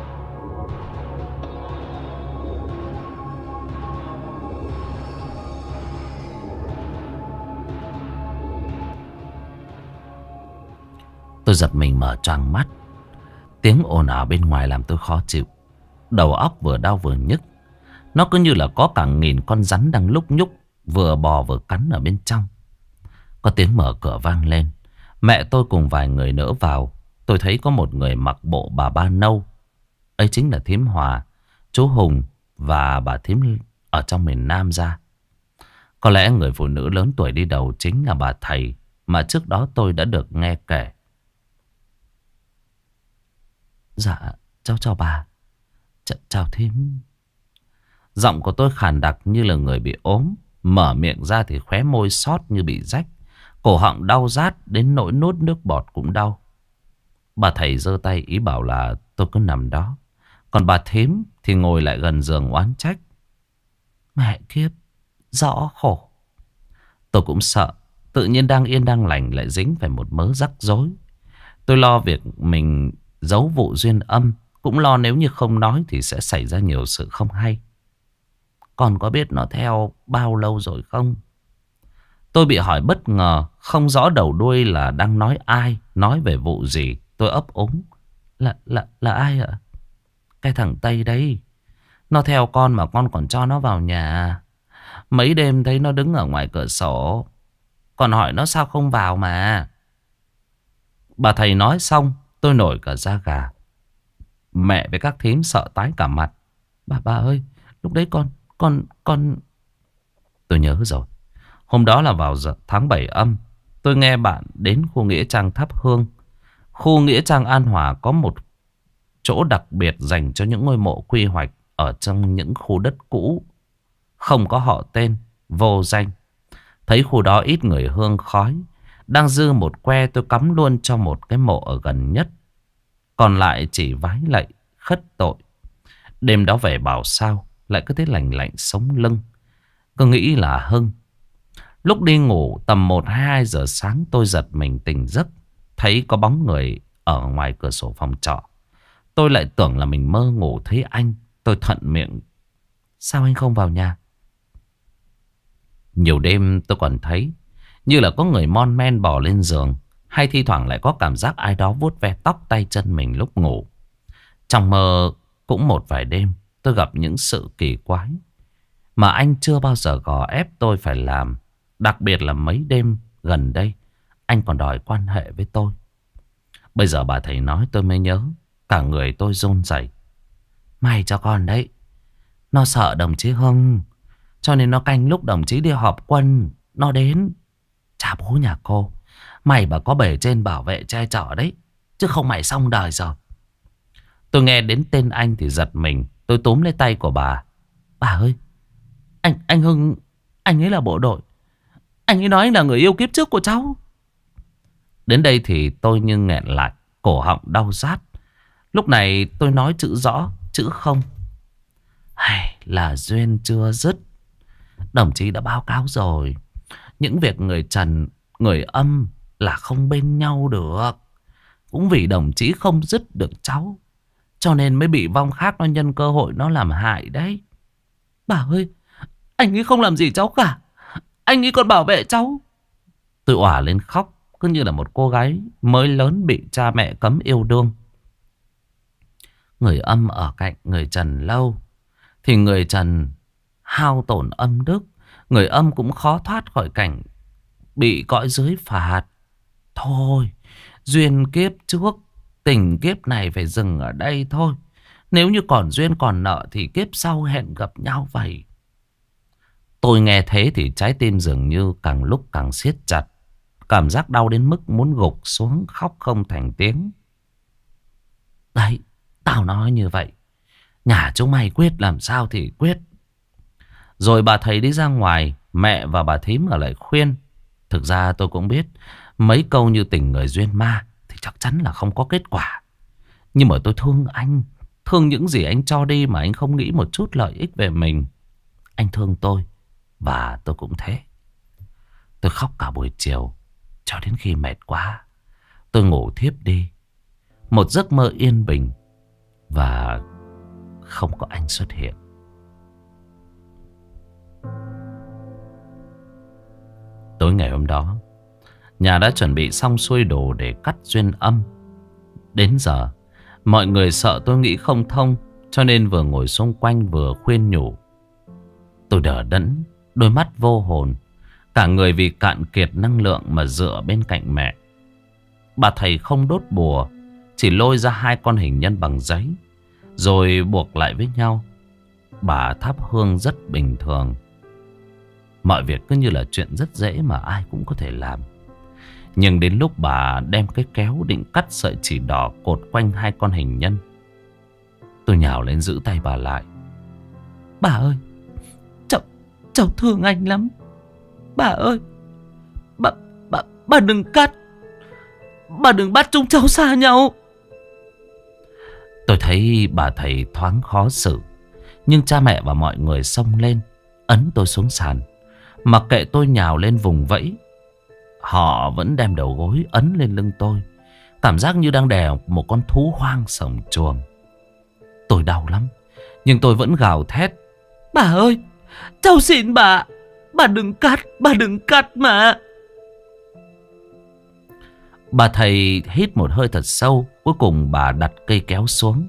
Tôi giật mình mở choàng mắt. Tiếng ồn ào bên ngoài làm tôi khó chịu. Đầu óc vừa đau vừa nhức. Nó cứ như là có cả nghìn con rắn đang lúc nhúc, vừa bò vừa cắn ở bên trong. Có tiếng mở cửa vang lên. Mẹ tôi cùng vài người nữa vào. Tôi thấy có một người mặc bộ bà ba nâu. Ấy chính là thím Hòa, chú Hùng và bà thím ở trong miền Nam ra. Có lẽ người phụ nữ lớn tuổi đi đầu chính là bà thầy mà trước đó tôi đã được nghe kể. Dạ, cháu chào bà. Ch chào thím. Giọng của tôi khàn đặc như là người bị ốm. Mở miệng ra thì khóe môi xót như bị rách. Cổ họng đau rát đến nỗi nuốt nước bọt cũng đau. Bà thầy giơ tay ý bảo là tôi cứ nằm đó. Còn bà thím thì ngồi lại gần giường oán trách: mẹ kiếp, rõ khổ. Tôi cũng sợ. Tự nhiên đang yên đang lành lại dính phải một mớ rắc rối. Tôi lo việc mình giấu vụ duyên âm, cũng lo nếu như không nói thì sẽ xảy ra nhiều sự không hay. Con có biết nó theo bao lâu rồi không? Tôi bị hỏi bất ngờ, không rõ đầu đuôi là đang nói ai, nói về vụ gì. Tôi ấp úng: Là, là, là ai ạ? Cái thằng Tây đấy. Nó theo con mà con còn cho nó vào nhà. Mấy đêm thấy nó đứng ở ngoài cửa sổ, còn hỏi nó sao không vào mà. Bà thầy nói xong, tôi nổi cả da gà. Mẹ với các thím sợ tái cả mặt. Bà bà ơi, lúc đấy con, con, con... Tôi nhớ rồi. Hôm đó là vào giờ tháng bảy âm. Tôi nghe bạn đến khu Nghĩa Trang thắp hương. Khu Nghĩa Trang An Hòa có một chỗ đặc biệt dành cho những ngôi mộ quy hoạch ở trong những khu đất cũ, không có họ tên, vô danh. Thấy khu đó ít người hương khói, đang dư một que, tôi cắm luôn cho một cái mộ ở gần nhất. Còn lại chỉ vái lạy khất tội. Đêm đó về bảo sao lại cứ thế lạnh lạnh sống lưng. Cứ nghĩ là Hưng. Lúc đi ngủ tầm một hai giờ sáng, tôi giật mình tỉnh giấc, thấy có bóng người ở ngoài cửa sổ phòng trọ. Tôi lại tưởng là mình mơ ngủ thấy anh. Tôi thuận miệng: sao anh không vào nhà? Nhiều đêm tôi còn thấy như là có người mon men bò lên giường, hay thi thoảng lại có cảm giác ai đó vuốt ve tóc tay chân mình lúc ngủ. Trong mơ cũng một vài đêm tôi gặp những sự kỳ quái mà anh chưa bao giờ gò ép tôi phải làm. Đặc biệt là mấy đêm gần đây anh còn đòi quan hệ với tôi. Bây giờ bà thầy nói tôi mới nhớ. Cả người tôi run rẩy. May cho con đấy, nó sợ đồng chí Hưng, cho nên nó canh lúc đồng chí đi họp quân nó đến. Chà bố nhà cô, mày mà có bề trên bảo vệ che chở đấy, chứ không mày xong đời rồi. Tôi nghe đến tên anh thì giật mình. Tôi túm lấy tay của bà. Bà ơi, anh anh Hưng Anh ấy là bộ đội. Anh ấy nói anh là người yêu kiếp trước của cháu. Đến đây thì tôi như nghẹn lại, cổ họng đau rát. Lúc này tôi nói chữ rõ, chữ không. Hay là duyên chưa dứt. Đồng chí đã báo cáo rồi. Những việc người trần, người âm là không bên nhau được. Cũng vì đồng chí không dứt được cháu, cho nên mới bị vong khác nó nhân cơ hội nó làm hại đấy. Bà ơi, anh ấy không làm gì cháu cả. Anh ấy còn bảo vệ cháu. Tôi òa lên khóc, cứ như là một cô gái mới lớn bị cha mẹ cấm yêu đương. Người âm ở cạnh người trần lâu thì người trần hao tổn âm đức. Người âm cũng khó thoát khỏi cảnh bị cõi dưới phạt. Thôi, duyên kiếp trước, tình kiếp này phải dừng ở đây thôi. Nếu như còn duyên còn nợ thì kiếp sau hẹn gặp nhau vậy. Tôi nghe thế thì trái tim dường như càng lúc càng siết chặt. Cảm giác đau đến mức muốn gục xuống khóc không thành tiếng. Đấy, tao nói như vậy. Nhà chúng mày quyết làm sao thì quyết. Rồi bà thầy đi ra ngoài, mẹ và bà thím ở lại khuyên. Thực ra tôi cũng biết mấy câu như tình người duyên ma thì chắc chắn là không có kết quả. Nhưng mà tôi thương anh. Thương những gì anh cho đi mà anh không nghĩ một chút lợi ích về mình. Anh thương tôi. Và tôi cũng thế. Tôi khóc cả buổi chiều, cho đến khi mệt quá tôi ngủ thiếp đi. Một giấc mơ yên bình. Và không có anh xuất hiện. Tối ngày hôm đó, nhà đã chuẩn bị xong xuôi đồ để cắt duyên âm. Đến giờ, mọi người sợ tôi nghĩ không thông, cho nên vừa ngồi xung quanh vừa khuyên nhủ. Tôi đờ đẫn, đôi mắt vô hồn, cả người vì cạn kiệt năng lượng mà dựa bên cạnh mẹ. Bà thầy không đốt bùa, chỉ lôi ra hai con hình nhân bằng giấy, rồi buộc lại với nhau. Bà thắp hương rất bình thường. Mọi việc cứ như là chuyện rất dễ mà ai cũng có thể làm. Nhưng đến lúc bà đem cái kéo định cắt sợi chỉ đỏ cột quanh hai con hình nhân, tôi nhào lên giữ tay bà lại. Bà ơi, cháu, cháu thương anh lắm. Bà ơi, bà, bà, bà đừng cắt. Bà đừng bắt chúng cháu xa nhau. Tôi thấy bà thầy thoáng khó xử, nhưng cha mẹ và mọi người xông lên ấn tôi xuống sàn. Mặc kệ tôi nhào lên vùng vẫy, họ vẫn đem đầu gối ấn lên lưng tôi. Cảm giác như đang đè một con thú hoang sổng chuồng. Tôi đau lắm, nhưng tôi vẫn gào thét. Bà ơi, cháu xin bà. Bà đừng cắt, bà đừng cắt mà. Bà thầy hít một hơi thật sâu. Cuối cùng bà đặt cây kéo xuống.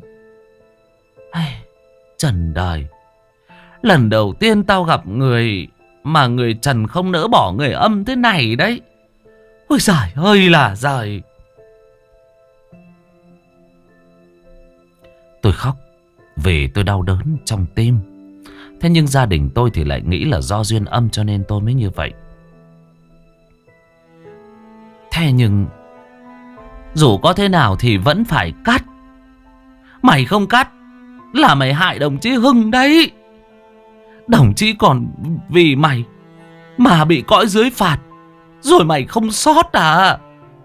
Trần đời, lần đầu tiên tao gặp người mà người trần không nỡ bỏ người âm thế này đấy. Ôi giời ơi là giời. Tôi khóc vì tôi đau đớn trong tim. Thế nhưng gia đình tôi thì lại nghĩ là do duyên âm cho nên tôi mới như vậy. Thế nhưng dù có thế nào thì vẫn phải cắt. Mày không cắt là mày hại đồng chí Hưng đấy. Đồng chí còn vì mày mà bị cõi dưới phạt, rồi mày không sót à?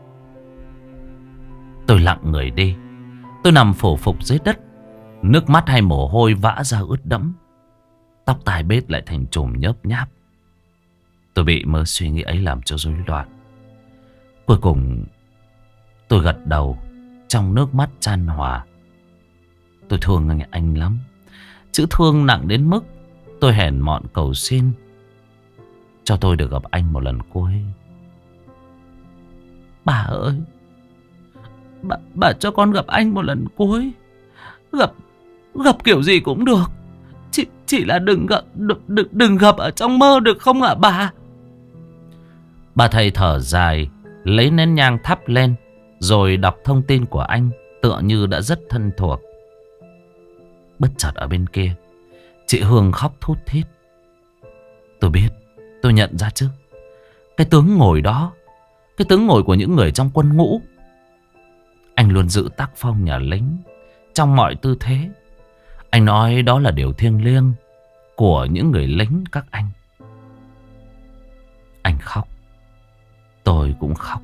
Tôi lặng người đi. Tôi nằm phổ phục dưới đất, nước mắt hay mồ hôi vã ra ướt đẫm. Tóc tai bết lại thành chùm nhớp nháp. Tôi bị mớ suy nghĩ ấy làm cho rối loạn. Cuối cùng tôi gật đầu trong nước mắt chan hòa. Tôi thương anh, anh lắm. Chữ thương nặng đến mức tôi hèn mọn cầu xin cho tôi được gặp anh một lần cuối. Bà ơi, Bà, bà cho con gặp anh một lần cuối. Gặp Gặp kiểu gì cũng được. Chỉ, chỉ là đừng gặp đừng, đừng, đừng gặp ở trong mơ được không hả bà? Bà thầy thở dài, lấy nén nhang thắp lên, rồi đọc thông tin của anh, tựa như đã rất thân thuộc. Bất chợt ở bên kia, chị Hương khóc thút thít. Tôi biết, tôi nhận ra chứ. Cái tướng ngồi đó, cái tướng ngồi của những người trong quân ngũ. Anh luôn giữ tác phong nhà lính trong mọi tư thế. Anh nói đó là điều thiêng liêng của những người lính các anh. khóc. Tôi cũng khóc.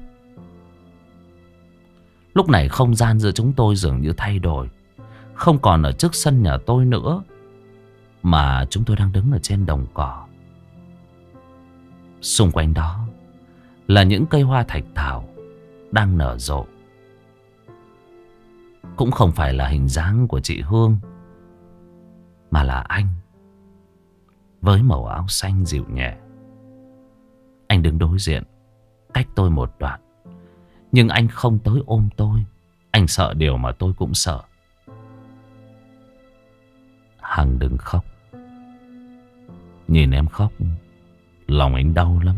Lúc này không gian giữa chúng tôi dường như thay đổi. Không còn ở trước sân nhà tôi nữa, mà chúng tôi đang đứng ở trên đồng cỏ. Xung quanh đó là những cây hoa thạch thảo đang nở rộ. Cũng không phải là hình dáng của chị Hương, mà là anh, với màu áo xanh dịu nhẹ. Anh đứng đối diện, cách tôi một đoạn. Nhưng anh không tới ôm tôi. Anh sợ điều mà tôi cũng sợ. Hằng đừng khóc. Nhìn em khóc, lòng anh đau lắm.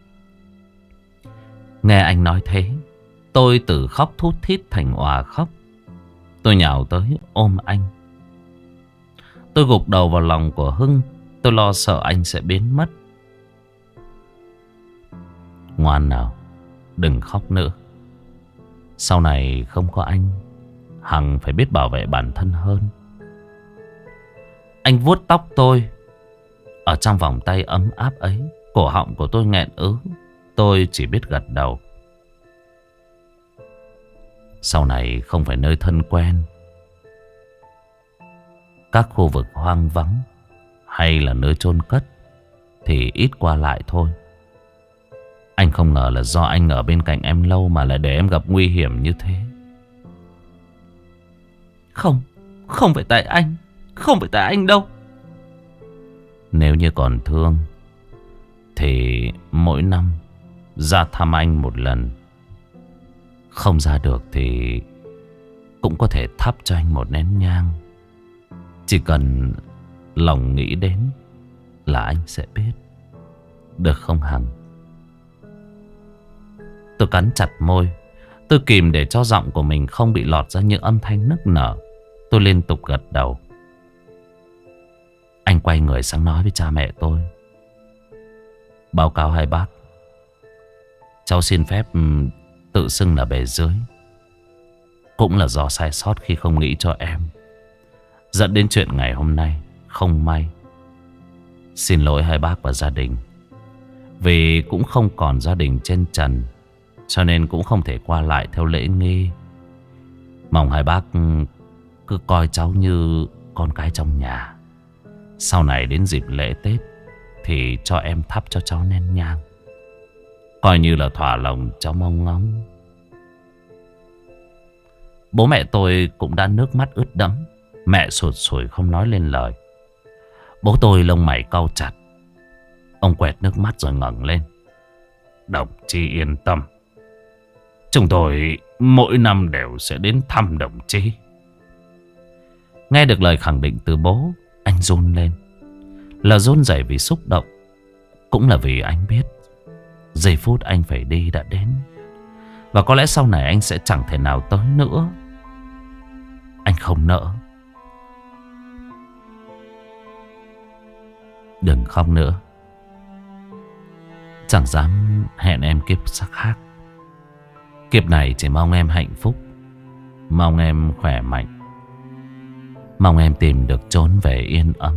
Nghe anh nói thế, tôi từ khóc thút thít thành òa khóc. Tôi nhào tới ôm anh. Tôi gục đầu vào lòng của Hưng. Tôi lo sợ anh sẽ biến mất. Ngoan nào, đừng khóc nữa. Sau này không có anh, Hằng phải biết bảo vệ bản thân hơn. Anh vuốt tóc tôi. Ở trong vòng tay ấm áp ấy, cổ họng của tôi nghẹn ứ. Tôi chỉ biết gật đầu. Sau này không phải nơi thân quen, các khu vực hoang vắng hay là nơi chôn cất thì ít qua lại thôi. Anh không ngờ là do anh ở bên cạnh em lâu mà lại để em gặp nguy hiểm như thế. Không, không phải tại anh. Không phải tại anh đâu. Nếu như còn thương thì mỗi năm ra thăm anh một lần. Không ra được thì cũng có thể thắp cho anh một nén nhang. Chỉ cần lòng nghĩ đến là anh sẽ biết. Được không Hằng? Tôi cắn chặt môi. Tôi kìm để cho giọng của mình không bị lọt ra những âm thanh nức nở. Tôi liên tục gật đầu. Anh quay người sang nói với cha mẹ tôi. Báo cáo hai bác, cháu xin phép tự xưng là bề dưới. Cũng là do sai sót khi không nghĩ cho em, dẫn đến chuyện ngày hôm nay không may. Xin lỗi hai bác và gia đình. Vì cũng không còn gia đình trên trần, cho nên cũng không thể qua lại theo lễ nghi. Mong hai bác cứ coi cháu như con cái trong nhà. Sau này đến dịp lễ Tết thì cho em thắp cho cháu nén nhang, coi như là thỏa lòng cháu mong ngóng. Bố mẹ tôi cũng đã nước mắt ướt đẫm. Mẹ sụt sùi không nói lên lời. Bố tôi lông mày cau chặt. Ông quẹt nước mắt rồi ngẩng lên. Đồng chí yên tâm, chúng tôi mỗi năm đều sẽ đến thăm đồng chí. Nghe được lời khẳng định từ bố, anh run lên. Là run rẩy vì xúc động, cũng là vì anh biết giây phút anh phải đi đã đến. Và có lẽ sau này anh sẽ chẳng thể nào tới nữa. Anh không nỡ. Đừng khóc nữa. Chẳng dám hẹn em kiếp sắc khác. Kiếp này chỉ mong em hạnh phúc, mong em khỏe mạnh, mong em tìm được chốn về yên ấm.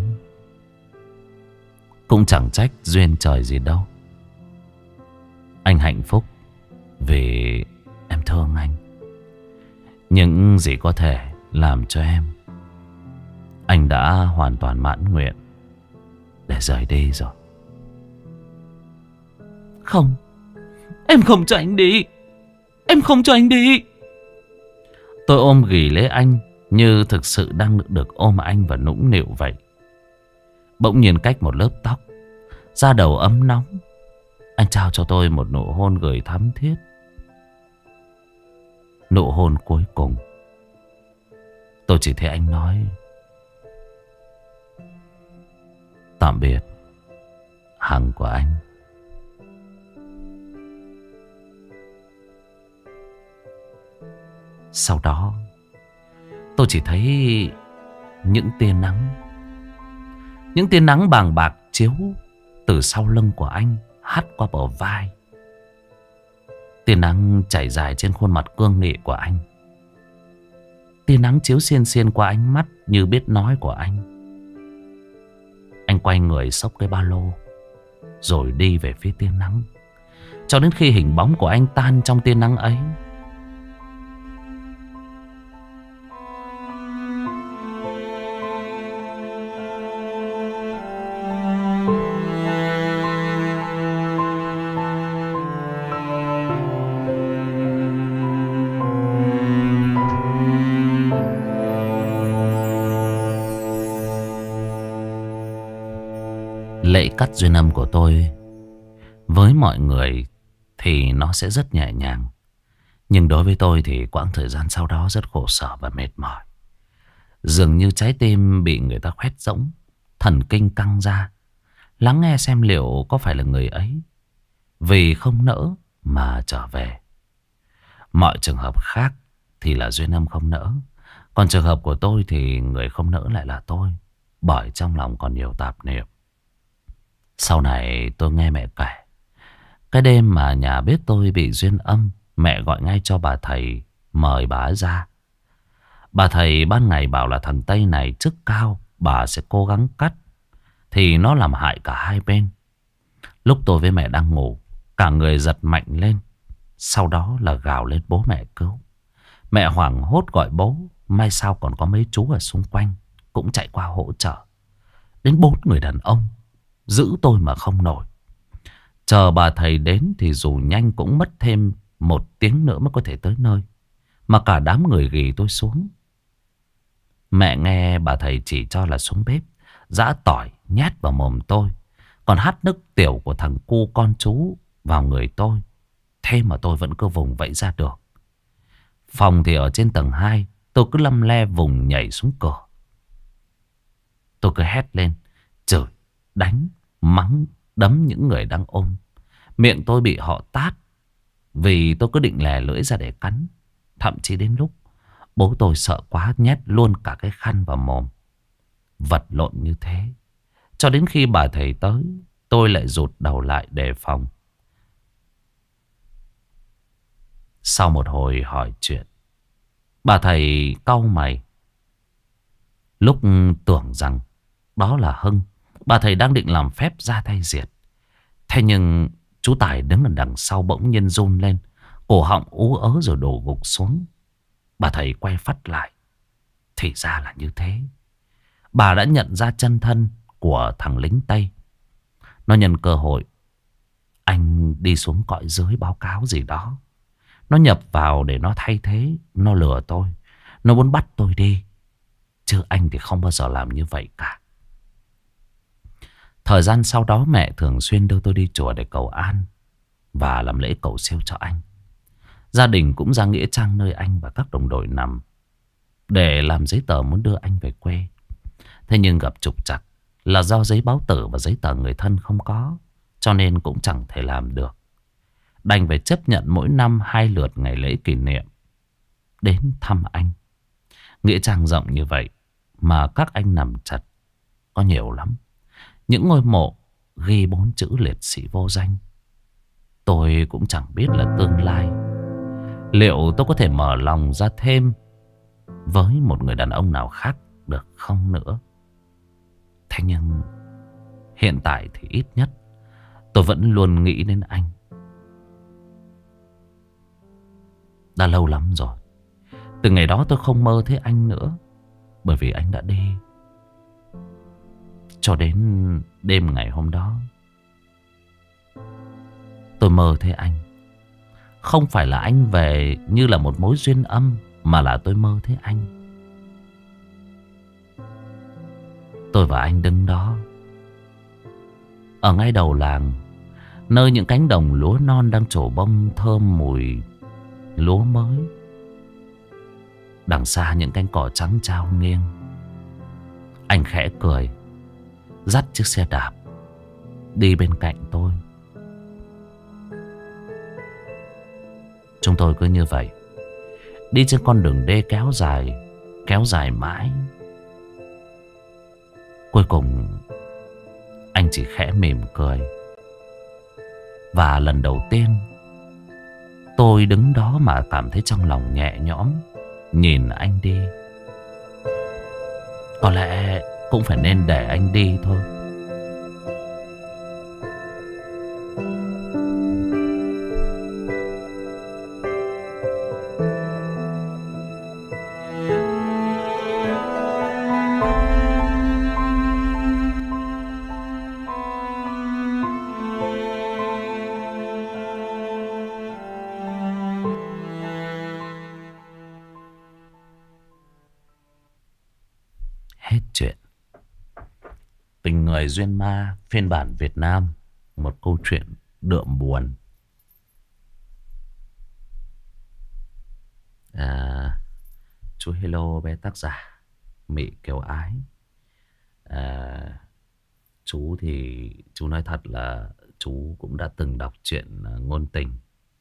Cũng chẳng trách duyên trời gì đâu. Anh hạnh phúc vì em thương anh. Những gì có thể làm cho em, anh đã hoàn toàn mãn nguyện để rời đi rồi. Không, em không cho anh đi. Em không cho anh đi. Tôi ôm ghì lấy anh, như thực sự đang được ôm anh và nũng nịu vậy. Bỗng nhiên cách một lớp tóc, da đầu ấm nóng, anh trao cho tôi một nụ hôn gửi thắm thiết. Nụ hôn cuối cùng. Tôi chỉ thấy anh nói tạm biệt Hằng của anh. Sau đó tôi chỉ thấy những tia nắng. Những tia nắng bàng bạc chiếu từ sau lưng của anh, hắt qua bờ vai. Tia nắng chảy dài trên khuôn mặt cương nghị của anh. Tia nắng chiếu xiên xiên qua ánh mắt như biết nói của anh. Anh quay người xốc cái ba lô rồi đi về phía tia nắng. cho đến khi hình bóng của anh tan trong tia nắng ấy. Lễ cắt duyên âm của tôi với mọi người thì nó sẽ rất nhẹ nhàng. Nhưng đối với tôi thì quãng thời gian sau đó rất khổ sở và mệt mỏi. Dường như trái tim bị người ta khoét rỗng, thần kinh căng ra, lắng nghe xem liệu có phải là người ấy vì không nỡ mà trở về. Mọi trường hợp khác thì là duyên âm không nỡ, còn trường hợp của tôi thì người không nỡ lại là tôi, bởi trong lòng còn nhiều tạp niệm. Sau này tôi nghe mẹ kể, cái đêm mà nhà biết tôi bị duyên âm, mẹ gọi ngay cho bà thầy mời bà ấy ra. Bà thầy ban ngày bảo là thằng Tây này chức cao, bà sẽ cố gắng cắt, thì nó làm hại cả hai bên. Lúc tôi với mẹ đang ngủ, cả người giật mạnh lên, sau đó là gào lên bố mẹ cứu. Mẹ hoảng hốt gọi bố, may sao còn có mấy chú ở xung quanh cũng chạy qua hỗ trợ. Đến bốn người đàn ông giữ tôi mà không nổi. Chờ bà thầy đến thì dù nhanh cũng mất thêm một tiếng nữa mới có thể tới nơi, mà cả đám người ghì tôi xuống. Mẹ nghe bà thầy chỉ cho là xuống bếp giã tỏi nhét vào mồm tôi, còn hắt nước tiểu của thằng cu con chú vào người tôi. Thế mà tôi vẫn cứ vùng vẫy ra được. Phòng thì ở trên tầng hai, tôi cứ lăm le vùng nhảy xuống cửa. Tôi cứ hét lên, chửi, đánh, mắng, đấm những người đang ôm. Miệng tôi bị họ tát vì tôi cứ định lè lưỡi ra để cắn. Thậm chí đến lúc bố tôi sợ quá nhét luôn cả cái khăn vào mồm. Vật lộn như thế, cho đến khi bà thầy tới, tôi lại rụt đầu lại đề phòng. Sau một hồi hỏi chuyện, bà thầy cau mày. Lúc tưởng rằng đó là Hưng, bà thầy đang định làm phép ra tay diệt. Thế nhưng chú Tài đứng ở đằng sau bỗng nhiên run lên, cổ họng ú ớ rồi đổ gục xuống. Bà thầy quay phắt lại, thì ra là như thế. Bà đã nhận ra chân thân của thằng lính Tây. Nó nhân cơ hội anh đi xuống cõi dưới báo cáo gì đó. Nó nhập vào để nó thay thế. Nó lừa tôi, nó muốn bắt tôi đi. Chứ anh thì không bao giờ làm như vậy cả. Thời gian sau đó mẹ thường xuyên đưa tôi đi chùa để cầu an và làm lễ cầu siêu cho anh. Gia đình cũng ra nghĩa trang nơi anh và các đồng đội nằm để làm giấy tờ muốn đưa anh về quê. Thế nhưng gặp trục trặc là do giấy báo tử và giấy tờ người thân không có, cho nên cũng chẳng thể làm được. Đành phải chấp nhận mỗi năm hai lượt ngày lễ kỷ niệm đến thăm anh. Nghĩa trang rộng như vậy mà các anh nằm chật có nhiều lắm. Những ngôi mộ ghi bốn chữ liệt sĩ vô danh. Tôi cũng chẳng biết là tương lai liệu tôi có thể mở lòng ra thêm với một người đàn ông nào khác được không nữa. Thế nhưng hiện tại thì ít nhất tôi vẫn luôn nghĩ đến anh. Đã lâu lắm rồi, từ ngày đó tôi không mơ thấy anh nữa, bởi vì anh đã đi. Cho đến đêm ngày hôm đó, tôi mơ thấy anh. Không phải là anh về như là một mối duyên âm, mà là tôi mơ thấy anh. Tôi và anh đứng đó ở ngay đầu làng, nơi những cánh đồng lúa non đang trổ bông thơm mùi lúa mới. Đằng xa những cánh cỏ trắng trao nghiêng. Anh khẽ cười, dắt chiếc xe đạp đi bên cạnh tôi. Chúng tôi cứ như vậy đi trên con đường đê kéo dài, kéo dài mãi. Cuối cùng anh chỉ khẽ mỉm cười. Và lần đầu tiên tôi đứng đó mà cảm thấy trong lòng nhẹ nhõm, nhìn anh đi. Có lẽ cũng phải nên để anh đi thôi. Hết chuyện. Tình người duyên ma phiên bản Việt Nam. Một câu chuyện đượm buồn. à, Chú hello bé tác giả Mị Kiều Ái. à, Chú thì chú nói thật là chú cũng đã từng đọc truyện ngôn tình.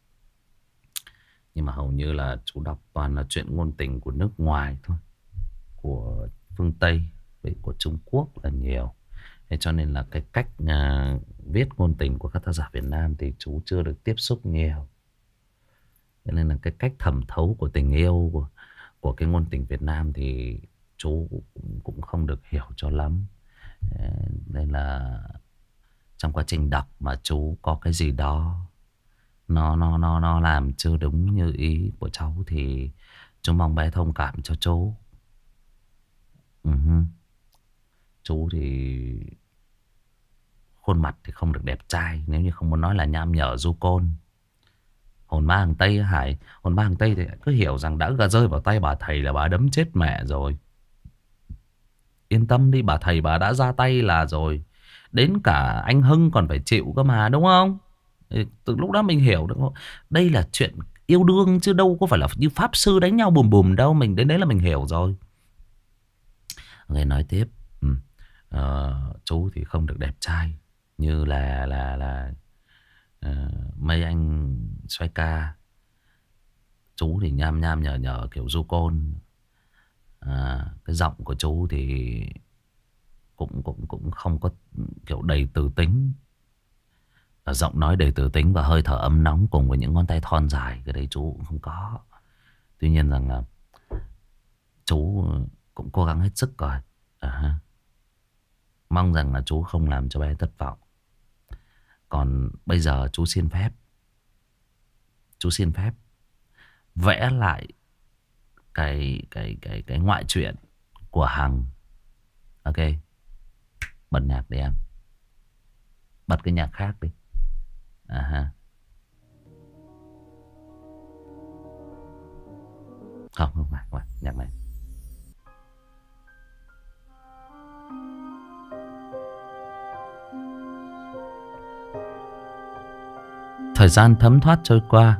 Nhưng mà hầu như là chú đọc toàn là chuyện ngôn tình của nước ngoài thôi, của phương Tây, của Trung Quốc là nhiều. Thế cho nên là cái cách uh, viết ngôn tình của các tác giả Việt Nam thì chú chưa được tiếp xúc nhiều. Cho nên là cái cách thẩm thấu của tình yêu của, của cái ngôn tình Việt Nam thì chú cũng, cũng không được hiểu cho lắm. Nên là trong quá trình đọc mà chú có cái gì đó nó nó nó nó làm chưa đúng như ý của cháu thì chú mong bé thông cảm cho chú. uh-huh. Chú thì khuôn mặt thì không được đẹp trai, nếu như không muốn nói là nham nhở du côn. Hồn ma hàng Tây Hải, hồn ma hàng Tây thì cứ hiểu rằng đã rơi vào tay bà thầy là bà đấm chết mẹ rồi. Yên tâm đi, bà thầy bà đã ra tay là rồi. Đến cả anh Hưng còn phải chịu cơ mà, đúng không? Từ lúc đó mình hiểu được không? Đây là chuyện yêu đương chứ đâu có phải là như pháp sư đánh nhau bùm bùm đâu. Mình đến đấy là mình hiểu rồi. Người nói tiếp. ừ. uh, Chú thì không được đẹp trai như là là là uh, mấy anh xoay ca. Chú thì nham nham nhở nhở kiểu du côn. À, cái giọng của chú thì cũng cũng cũng không có kiểu đầy từ tính. Và giọng nói đầy từ tính và hơi thở ấm nóng cùng với những ngón tay thon dài, cái đấy chú cũng không có. Tuy nhiên rằng là chú cũng cố gắng hết sức rồi. À, mong rằng là chú không làm cho bé thất vọng. Còn bây giờ chú xin phép, chú xin phép vẽ lại cái cái cái cái ngoại truyện của Hằng. Ok, bật nhạc đi em, bật cái nhạc khác đi. À ha. Không, không phải, không phải nhạc này. Thời gian thấm thoát trôi qua.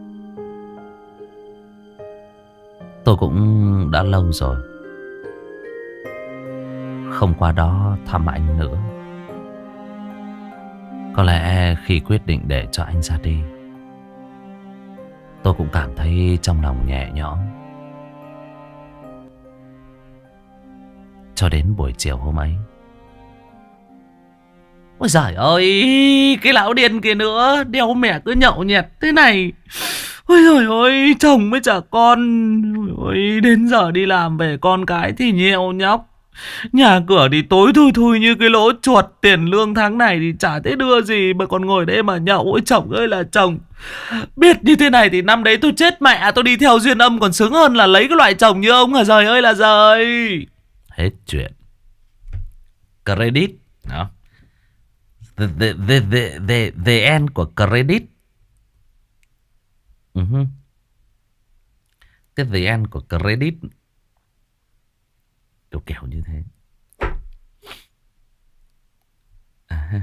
Tôi cũng đã lâu rồi không qua đó thăm anh nữa. Có lẽ khi quyết định để cho anh ra đi, tôi cũng cảm thấy trong lòng nhẹ nhõm. Cho đến buổi chiều hôm ấy. Ôi giời ơi, cái lão điên kia nữa, đeo mẹ cứ nhậu nhẹt thế này. Ôi giời ơi, chồng với trả con. Ôi, đến giờ đi làm về con cái thì nhiều nhóc. Nhà cửa thì tối thui thui như cái lỗ chuột. Tiền lương tháng này thì chả thấy đưa gì mà còn ngồi đây mà nhậu. Ôi chồng ơi là chồng. Biết như thế này thì năm đấy tôi chết mẹ. Tôi đi theo duyên âm còn sướng hơn là lấy cái loại chồng như ông. À giời ơi là giời. Hết chuyện. Credit đó. The, the, the, the, the, the end của credit. uh-huh. Cái the end của credit kiểu kiểu như thế. À,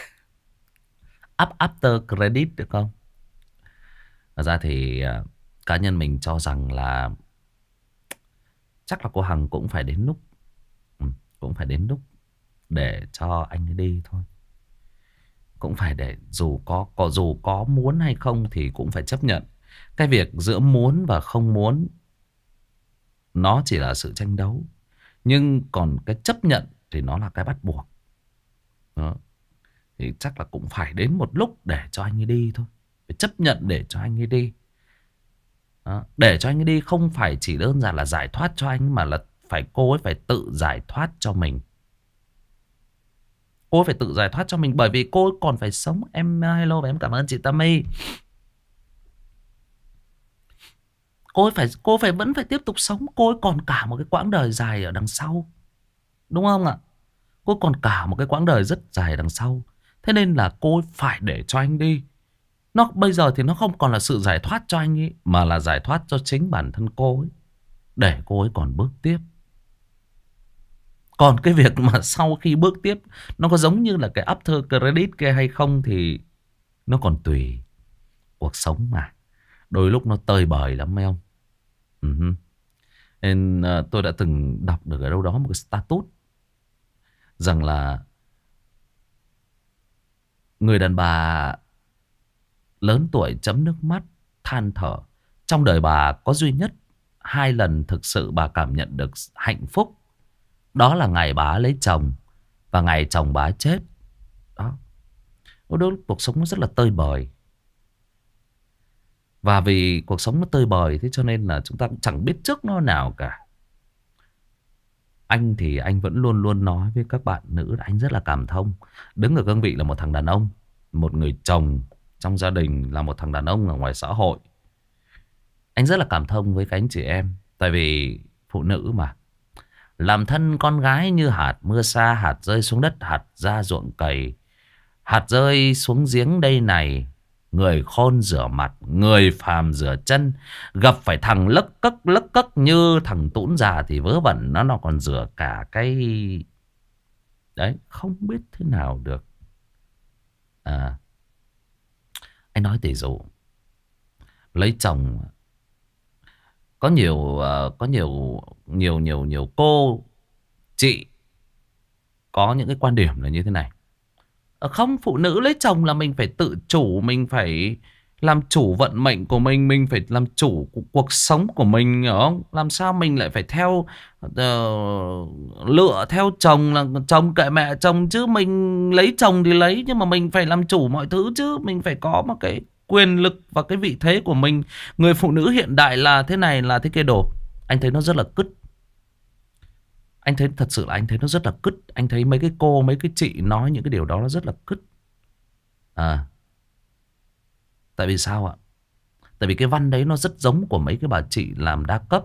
up after credit được không? Thật ra thì uh, cá nhân mình cho rằng là chắc là cô Hằng cũng phải đến lúc ừ, cũng phải đến lúc để cho anh ấy đi thôi. Cũng phải để dù có, có dù có muốn hay không thì cũng phải chấp nhận. Cái việc giữa muốn và không muốn nó chỉ là sự tranh đấu. Nhưng còn cái chấp nhận thì nó là cái bắt buộc. Đó. Thì chắc là cũng phải đến một lúc để cho anh ấy đi thôi. Phải chấp nhận để cho anh ấy đi. Đó. Để cho anh ấy đi không phải chỉ đơn giản là giải thoát cho anh, mà là phải cô ấy phải tự giải thoát cho mình. Cô ấy phải tự giải thoát cho mình, bởi vì cô ấy còn phải sống. Em hello và em cảm ơn chị Tammy. Cô ấy phải, cô ấy phải vẫn phải tiếp tục sống. Cô ấy còn cả một cái quãng đời dài ở đằng sau, đúng không ạ? Cô ấy còn cả một cái quãng đời rất dài đằng sau. Thế nên là cô ấy phải để cho anh đi. Nó bây giờ thì nó không còn là sự giải thoát cho anh ấy, mà là giải thoát cho chính bản thân cô ấy, để cô ấy còn bước tiếp. Còn cái việc mà sau khi bước tiếp nó có giống như là cái after credit kia hay không thì nó còn tùy. Cuộc sống mà, đôi lúc nó tơi bời lắm mấy ông. uh Nên uh, tôi đã từng đọc được ở đâu đó một cái status rằng là người đàn bà lớn tuổi chấm nước mắt than thở, trong đời bà có duy nhất hai lần thực sự bà cảm nhận được hạnh phúc. Đó là ngày bà lấy chồng và ngày chồng bà chết. Đó, đó cuộc sống nó rất là tơi bời. Và vì cuộc sống nó tơi bời, thế cho nên là chúng ta cũng chẳng biết trước nó nào cả. Anh thì anh vẫn luôn luôn nói với các bạn nữ là anh rất là cảm thông. Đứng ở cương vị là một thằng đàn ông, một người chồng trong gia đình, là một thằng đàn ông ở ngoài xã hội. Anh rất là cảm thông với các anh chị em. Tại vì phụ nữ mà, làm thân con gái như hạt mưa sa, hạt rơi xuống đất, hạt ra ruộng cày, hạt rơi xuống giếng đây này. Người khôn rửa mặt, người phàm rửa chân. Gặp phải thằng lấc cấc lấc cấc như thằng tũn già thì vớ vẩn, nó nó còn rửa cả cái... Đấy, không biết thế nào được. À, anh nói tỷ dụ lấy chồng, có nhiều uh, có nhiều nhiều nhiều nhiều cô chị có những cái quan điểm là như thế này. Ờ, không, phụ nữ lấy chồng là mình phải tự chủ, mình phải làm chủ vận mệnh của mình, mình phải làm chủ cuộc sống của mình, hiểu không? Làm sao mình lại phải theo uh, lựa theo chồng, là chồng kệ mẹ chồng chứ. Mình lấy chồng thì lấy, nhưng mà mình phải làm chủ mọi thứ chứ. Mình phải có một cái quyền lực và cái vị thế của mình. Người phụ nữ hiện đại là thế này là thế kia đồ. Anh thấy nó rất là cứt. Anh thấy thật sự là anh thấy nó rất là cứt. Anh thấy mấy cái cô, mấy cái chị nói những cái điều đó nó rất là cứt. À, tại vì sao ạ? Tại vì cái văn đấy nó rất giống của mấy cái bà chị làm đa cấp.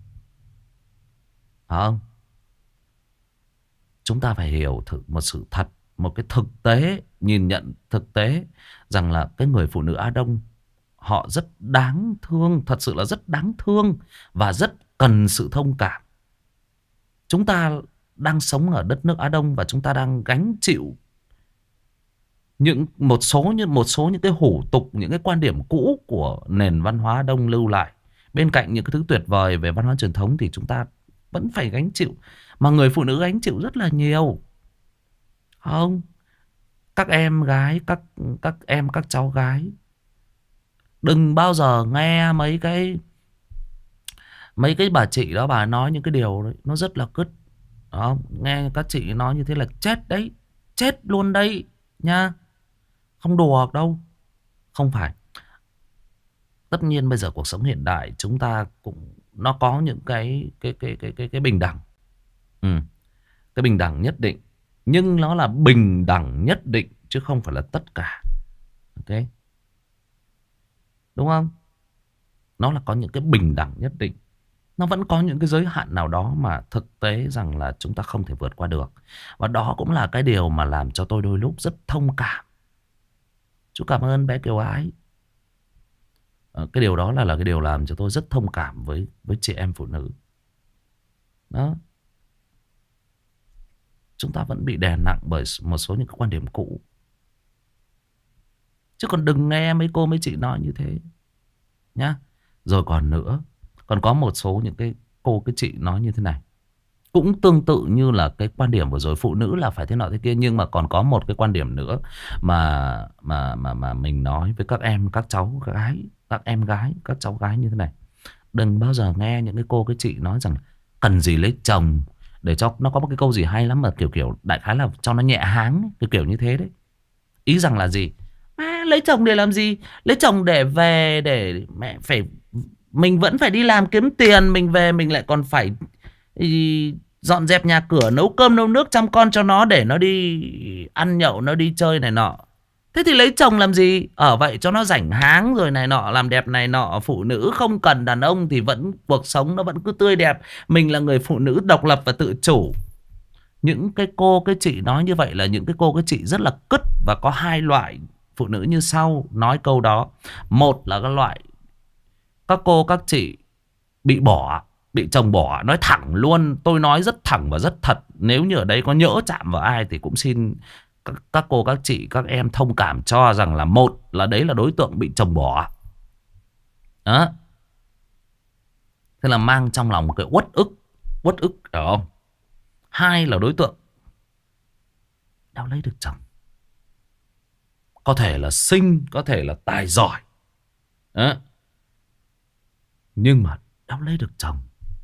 Phải không? Chúng ta phải hiểu thử một sự thật, một cái thực tế, nhìn nhận thực tế rằng là cái người phụ nữ Á Đông họ rất đáng thương, thật sự là rất đáng thương và rất cần sự thông cảm. Chúng ta đang sống ở đất nước Á Đông và chúng ta đang gánh chịu những một số những một số những cái hủ tục, những cái quan điểm cũ của nền văn hóa Đông lưu lại. Bên cạnh những cái thứ tuyệt vời về văn hóa truyền thống thì chúng ta vẫn phải gánh chịu, mà người phụ nữ gánh chịu rất là nhiều. Không, các em gái, các các em các cháu gái đừng bao giờ nghe mấy cái mấy cái bà chị đó bà nói những cái điều đấy nó rất là cứt. Đó, nghe các chị nói như thế là chết đấy, chết luôn đấy nha, không đùa đâu. Không phải. Tất nhiên bây giờ cuộc sống hiện đại chúng ta cũng nó có những cái cái cái cái cái cái bình đẳng. Ừ. Cái bình đẳng nhất định, nhưng nó là bình đẳng nhất định chứ không phải là tất cả. Ok. Đúng không? Nó là có những cái bình đẳng nhất định. Nó vẫn có những cái giới hạn nào đó mà thực tế rằng là chúng ta không thể vượt qua được. Và đó cũng là cái điều mà làm cho tôi đôi lúc rất thông cảm. Chú cảm ơn bé Kiều Ái. Cái điều đó là, là cái điều làm cho tôi rất thông cảm với, với chị em phụ nữ. Đó. Chúng ta vẫn bị đè nặng bởi một số những cái quan điểm cũ. Chứ còn đừng nghe mấy cô mấy chị nói như thế nhá. Rồi còn nữa, còn có một số những cái cô cái chị nói như thế này, cũng tương tự như là cái quan điểm vừa rồi, phụ nữ là phải thế nọ thế kia. Nhưng mà còn có một cái quan điểm nữa mà mà mà mà mình nói với các em, các cháu các gái, các em gái, các cháu gái như thế này. Đừng bao giờ nghe những cái cô cái chị nói rằng cần gì lấy chồng, để cho nó có một cái câu gì hay lắm mà kiểu kiểu đại khái là cho nó nhẹ háng, kiểu kiểu như thế đấy. Ý rằng là gì? À, lấy chồng để làm gì? Lấy chồng để về để mẹ phải, mình vẫn phải đi làm kiếm tiền, mình về mình lại còn phải ý, dọn dẹp nhà cửa, nấu cơm nấu nước, chăm con cho nó để nó đi ăn nhậu, nó đi chơi này nọ. Thế thì lấy chồng làm gì? Ở vậy cho nó rảnh háng rồi này nọ, làm đẹp này nọ. Phụ nữ không cần đàn ông thì vẫn cuộc sống nó vẫn cứ tươi đẹp. Mình là người phụ nữ độc lập và tự chủ. Những cái cô cái chị nói như vậy là những cái cô cái chị rất là cứt. Và có hai loại phụ nữ như sau nói câu đó. Một là cái loại các cô các chị bị bỏ, Bị chồng bỏ, nói thẳng luôn. Tôi nói rất thẳng và rất thật. Nếu như ở đây có nhỡ chạm vào ai thì cũng xin các, các cô, các chị, các em thông cảm cho rằng là một là đấy là đối tượng bị chồng bỏ. Đó. Thế là mang trong lòng một cái uất ức. Uất ức, hiểu không? Hai là đối tượng đéo lấy được chồng. Có thể là xinh, có thể là tài giỏi. Đó. Nhưng mà đéo lấy được chồng.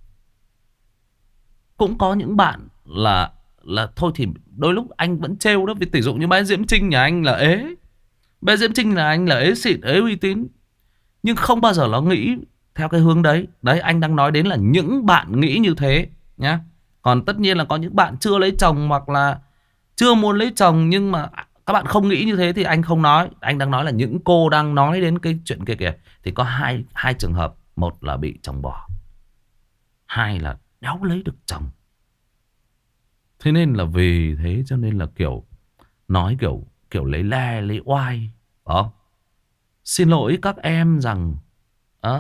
Cũng có những bạn là là thôi thì đôi lúc anh vẫn trêu đó. Vì tỷ dụ như bé Diễm Trinh nhà anh là ế. Bé Diễm Trinh là anh là ế xịn, ế uy tín. Nhưng không bao giờ nó nghĩ theo cái hướng đấy. Đấy, anh đang nói đến là những bạn nghĩ như thế nhá. Còn tất nhiên là có những bạn chưa lấy chồng hoặc là chưa muốn lấy chồng nhưng mà các bạn không nghĩ như thế thì anh không nói. Anh đang nói là những cô đang nói đến cái chuyện kia kìa. Thì có hai, hai trường hợp. Một là bị chồng bỏ. Hai là đéo lấy được chồng. Thế nên là vì thế cho nên là kiểu nói kiểu kiểu lấy le lấy oai. Đó. Xin lỗi các em rằng đó,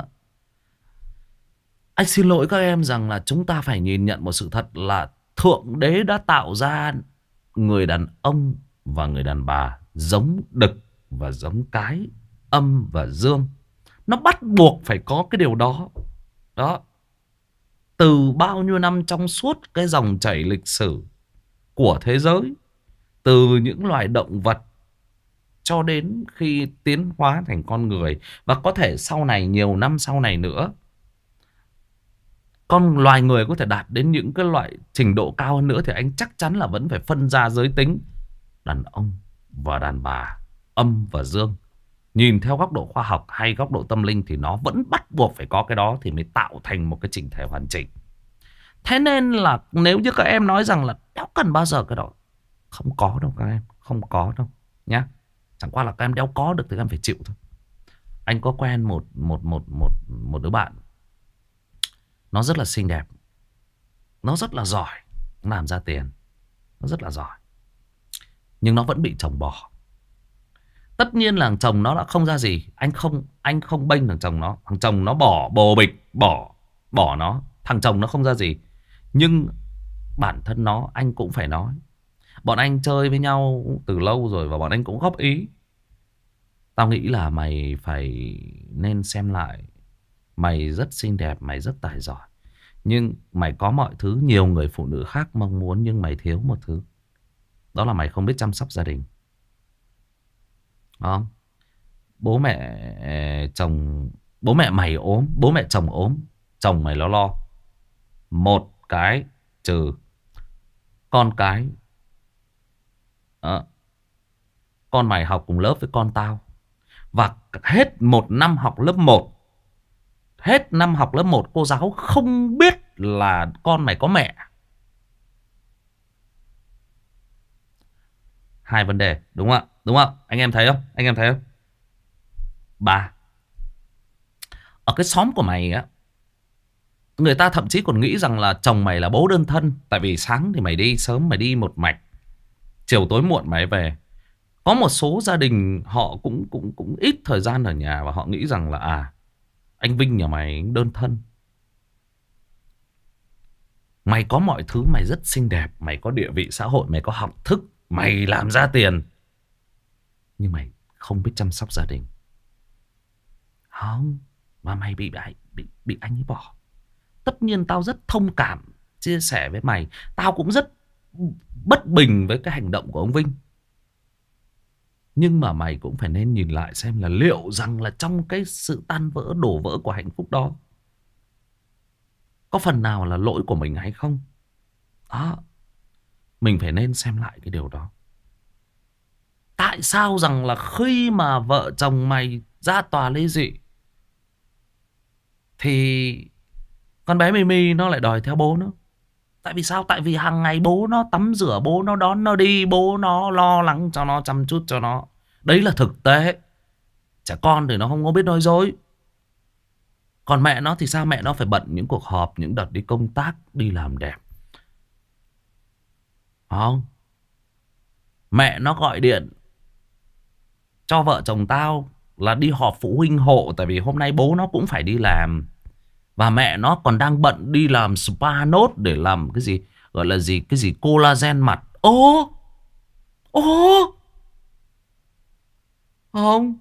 anh xin lỗi các em rằng là chúng ta phải nhìn nhận một sự thật là Thượng Đế đã tạo ra người đàn ông và người đàn bà giống đực và giống cái, âm và dương. Nó bắt buộc phải có cái điều đó. Đó. Từ bao nhiêu năm trong suốt cái dòng chảy lịch sử của thế giới, từ những loài động vật cho đến khi tiến hóa thành con người, và có thể sau này, nhiều năm sau này nữa, con loài người có thể đạt đến những cái loại trình độ cao hơn nữa, thì anh chắc chắn là vẫn phải phân ra giới tính đàn ông và đàn bà, âm và dương. Nhìn theo góc độ khoa học hay góc độ tâm linh thì nó vẫn bắt buộc phải có cái đó thì mới tạo thành một cái chỉnh thể hoàn chỉnh. Thế nên là nếu như các em nói rằng là đéo cần bao giờ cái đó, không có đâu các em, không có đâu nhá. Chẳng qua là các em đéo có được thì các em phải chịu thôi. Anh có quen một một một một một đứa bạn, nó rất là xinh đẹp, nó rất là giỏi, nó làm ra tiền, nó rất là giỏi, nhưng nó vẫn bị chồng bỏ. Tất nhiên là thằng chồng nó đã không ra gì. Anh không anh không bênh thằng chồng nó. Thằng chồng nó bỏ bồ bịch, bỏ bỏ nó. Thằng chồng nó không ra gì. Nhưng bản thân nó anh cũng phải nói. Bọn anh chơi với nhau từ lâu rồi và bọn anh cũng góp ý. Tao nghĩ là mày phải nên xem lại. Mày rất xinh đẹp, mày rất tài giỏi, nhưng mày có mọi thứ nhiều người phụ nữ khác mong muốn, nhưng mày thiếu một thứ. Đó là mày không biết chăm sóc gia đình. Không? Bố mẹ chồng, bố mẹ mày ốm, bố mẹ chồng ốm, chồng mày lo lo. Một cái trừ con cái, à, con mày học cùng lớp với con tao, và hết một năm học lớp một, hết năm học lớp một cô giáo không biết là con mày có mẹ. Hai vấn đề, đúng không ạ? Đúng không? Anh em thấy không? Anh em thấy không? Ba, ở cái xóm của mày á, người ta thậm chí còn nghĩ rằng là chồng mày là bố đơn thân. Tại vì sáng thì mày đi sớm, mày đi một mạch, chiều tối muộn mày về. Có một số gia đình họ cũng cũng cũng ít thời gian ở nhà, và họ nghĩ rằng là à, anh Vinh nhà mày đơn thân. Mày có mọi thứ, mày rất xinh đẹp, mày có địa vị xã hội, mày có học thức, mày làm ra tiền, nhưng mày không biết chăm sóc gia đình. Không, mà mày bị bị bị anh ấy bỏ. Tất nhiên tao rất thông cảm, chia sẻ với mày. Tao cũng rất bất bình với cái hành động của ông Vinh. Nhưng mà mày cũng phải nên nhìn lại xem là liệu rằng là trong cái sự tan vỡ, đổ vỡ của hạnh phúc đó, có phần nào là lỗi của mình hay không? Đó. Mình phải nên xem lại cái điều đó. Tại sao rằng là khi mà vợ chồng mày ra tòa ly dị thì con bé Mimi nó lại đòi theo bố nó? Tại vì sao? Tại vì hàng ngày bố nó tắm rửa, bố nó đón nó đi, bố nó lo lắng cho nó, chăm chút cho nó. Đấy là thực tế. Trẻ con thì nó không có biết nói dối. Còn mẹ nó thì sao? Mẹ nó phải bận những cuộc họp, những đợt đi công tác, đi làm đẹp. Không? Mẹ nó gọi điện cho vợ chồng tao là đi họp phụ huynh hộ, tại vì hôm nay bố nó cũng phải đi làm. Và mẹ nó còn đang bận đi làm spa nốt để làm cái gì, gọi là gì, cái gì collagen mặt. Ô, ô, không.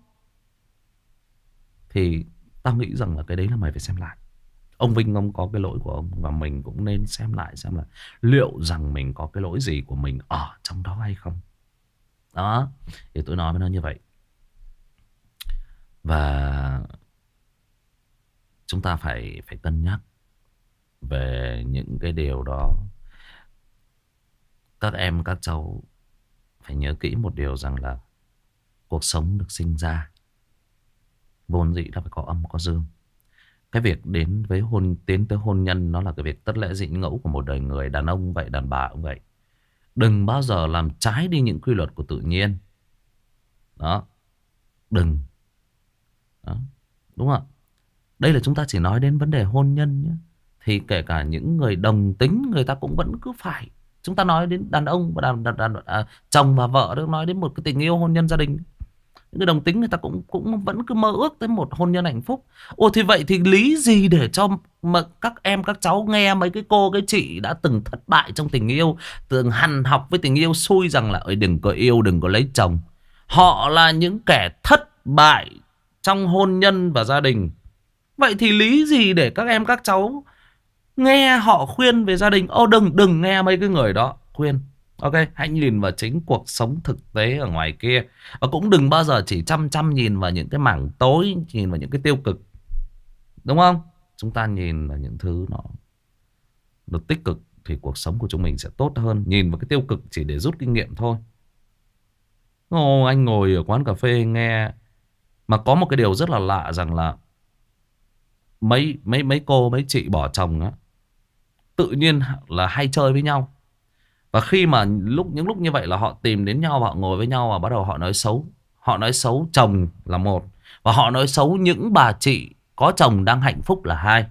Thì tao nghĩ rằng là cái đấy là mày phải xem lại. Ông Vinh ông có cái lỗi của ông, và mình cũng nên xem lại xem là liệu rằng mình có cái lỗi gì của mình ở trong đó hay không. Đó, thì tôi nói với nó như vậy. Và chúng ta phải phải cân nhắc về những cái điều đó. Các em các cháu phải nhớ kỹ một điều rằng là cuộc sống được sinh ra vốn dĩ là phải có âm có dương. Cái việc đến với hôn tiến tới hôn nhân nó là cái việc tất lẽ dĩ ngẫu của một đời người. Đàn ông vậy, đàn bà cũng vậy. Đừng bao giờ làm trái đi những quy luật của tự nhiên. Đó, đừng. Đó, đúng không? Đây là chúng ta chỉ nói đến vấn đề hôn nhân nhé. Thì kể cả những người đồng tính, người ta cũng vẫn cứ phải. Chúng ta nói đến đàn ông và đàn, đàn, đàn à, chồng và vợ, đó, nói đến một cái tình yêu hôn nhân gia đình. Những người đồng tính người ta cũng cũng vẫn cứ mơ ước tới một hôn nhân hạnh phúc. Ồ, thì vậy thì lý gì để cho mà các em các cháu nghe mấy cái cô cái chị đã từng thất bại trong tình yêu, từng hằn học với tình yêu, xui rằng là ơi đừng có yêu, đừng có lấy chồng. Họ là những kẻ thất bại trong hôn nhân và gia đình. Vậy thì lý gì để các em các cháu nghe họ khuyên về gia đình? Ô, đừng đừng nghe mấy cái người đó khuyên. Ok, hãy nhìn vào chính cuộc sống thực tế ở ngoài kia. Và cũng đừng bao giờ chỉ chăm chăm nhìn vào những cái mảng tối, nhìn vào những cái tiêu cực. Đúng không? Chúng ta nhìn vào những thứ nó, nó tích cực thì cuộc sống của chúng mình sẽ tốt hơn. Nhìn vào cái tiêu cực chỉ để rút kinh nghiệm thôi. Ồ, anh ngồi ở quán cà phê nghe. Mà có một cái điều rất là lạ rằng là mấy mấy mấy cô mấy chị bỏ chồng á, tự nhiên là hay chơi với nhau. Và khi mà lúc những lúc như vậy là họ tìm đến nhau, họ ngồi với nhau và bắt đầu họ nói xấu. Họ nói xấu chồng là một, và họ nói xấu những bà chị có chồng đang hạnh phúc là hai.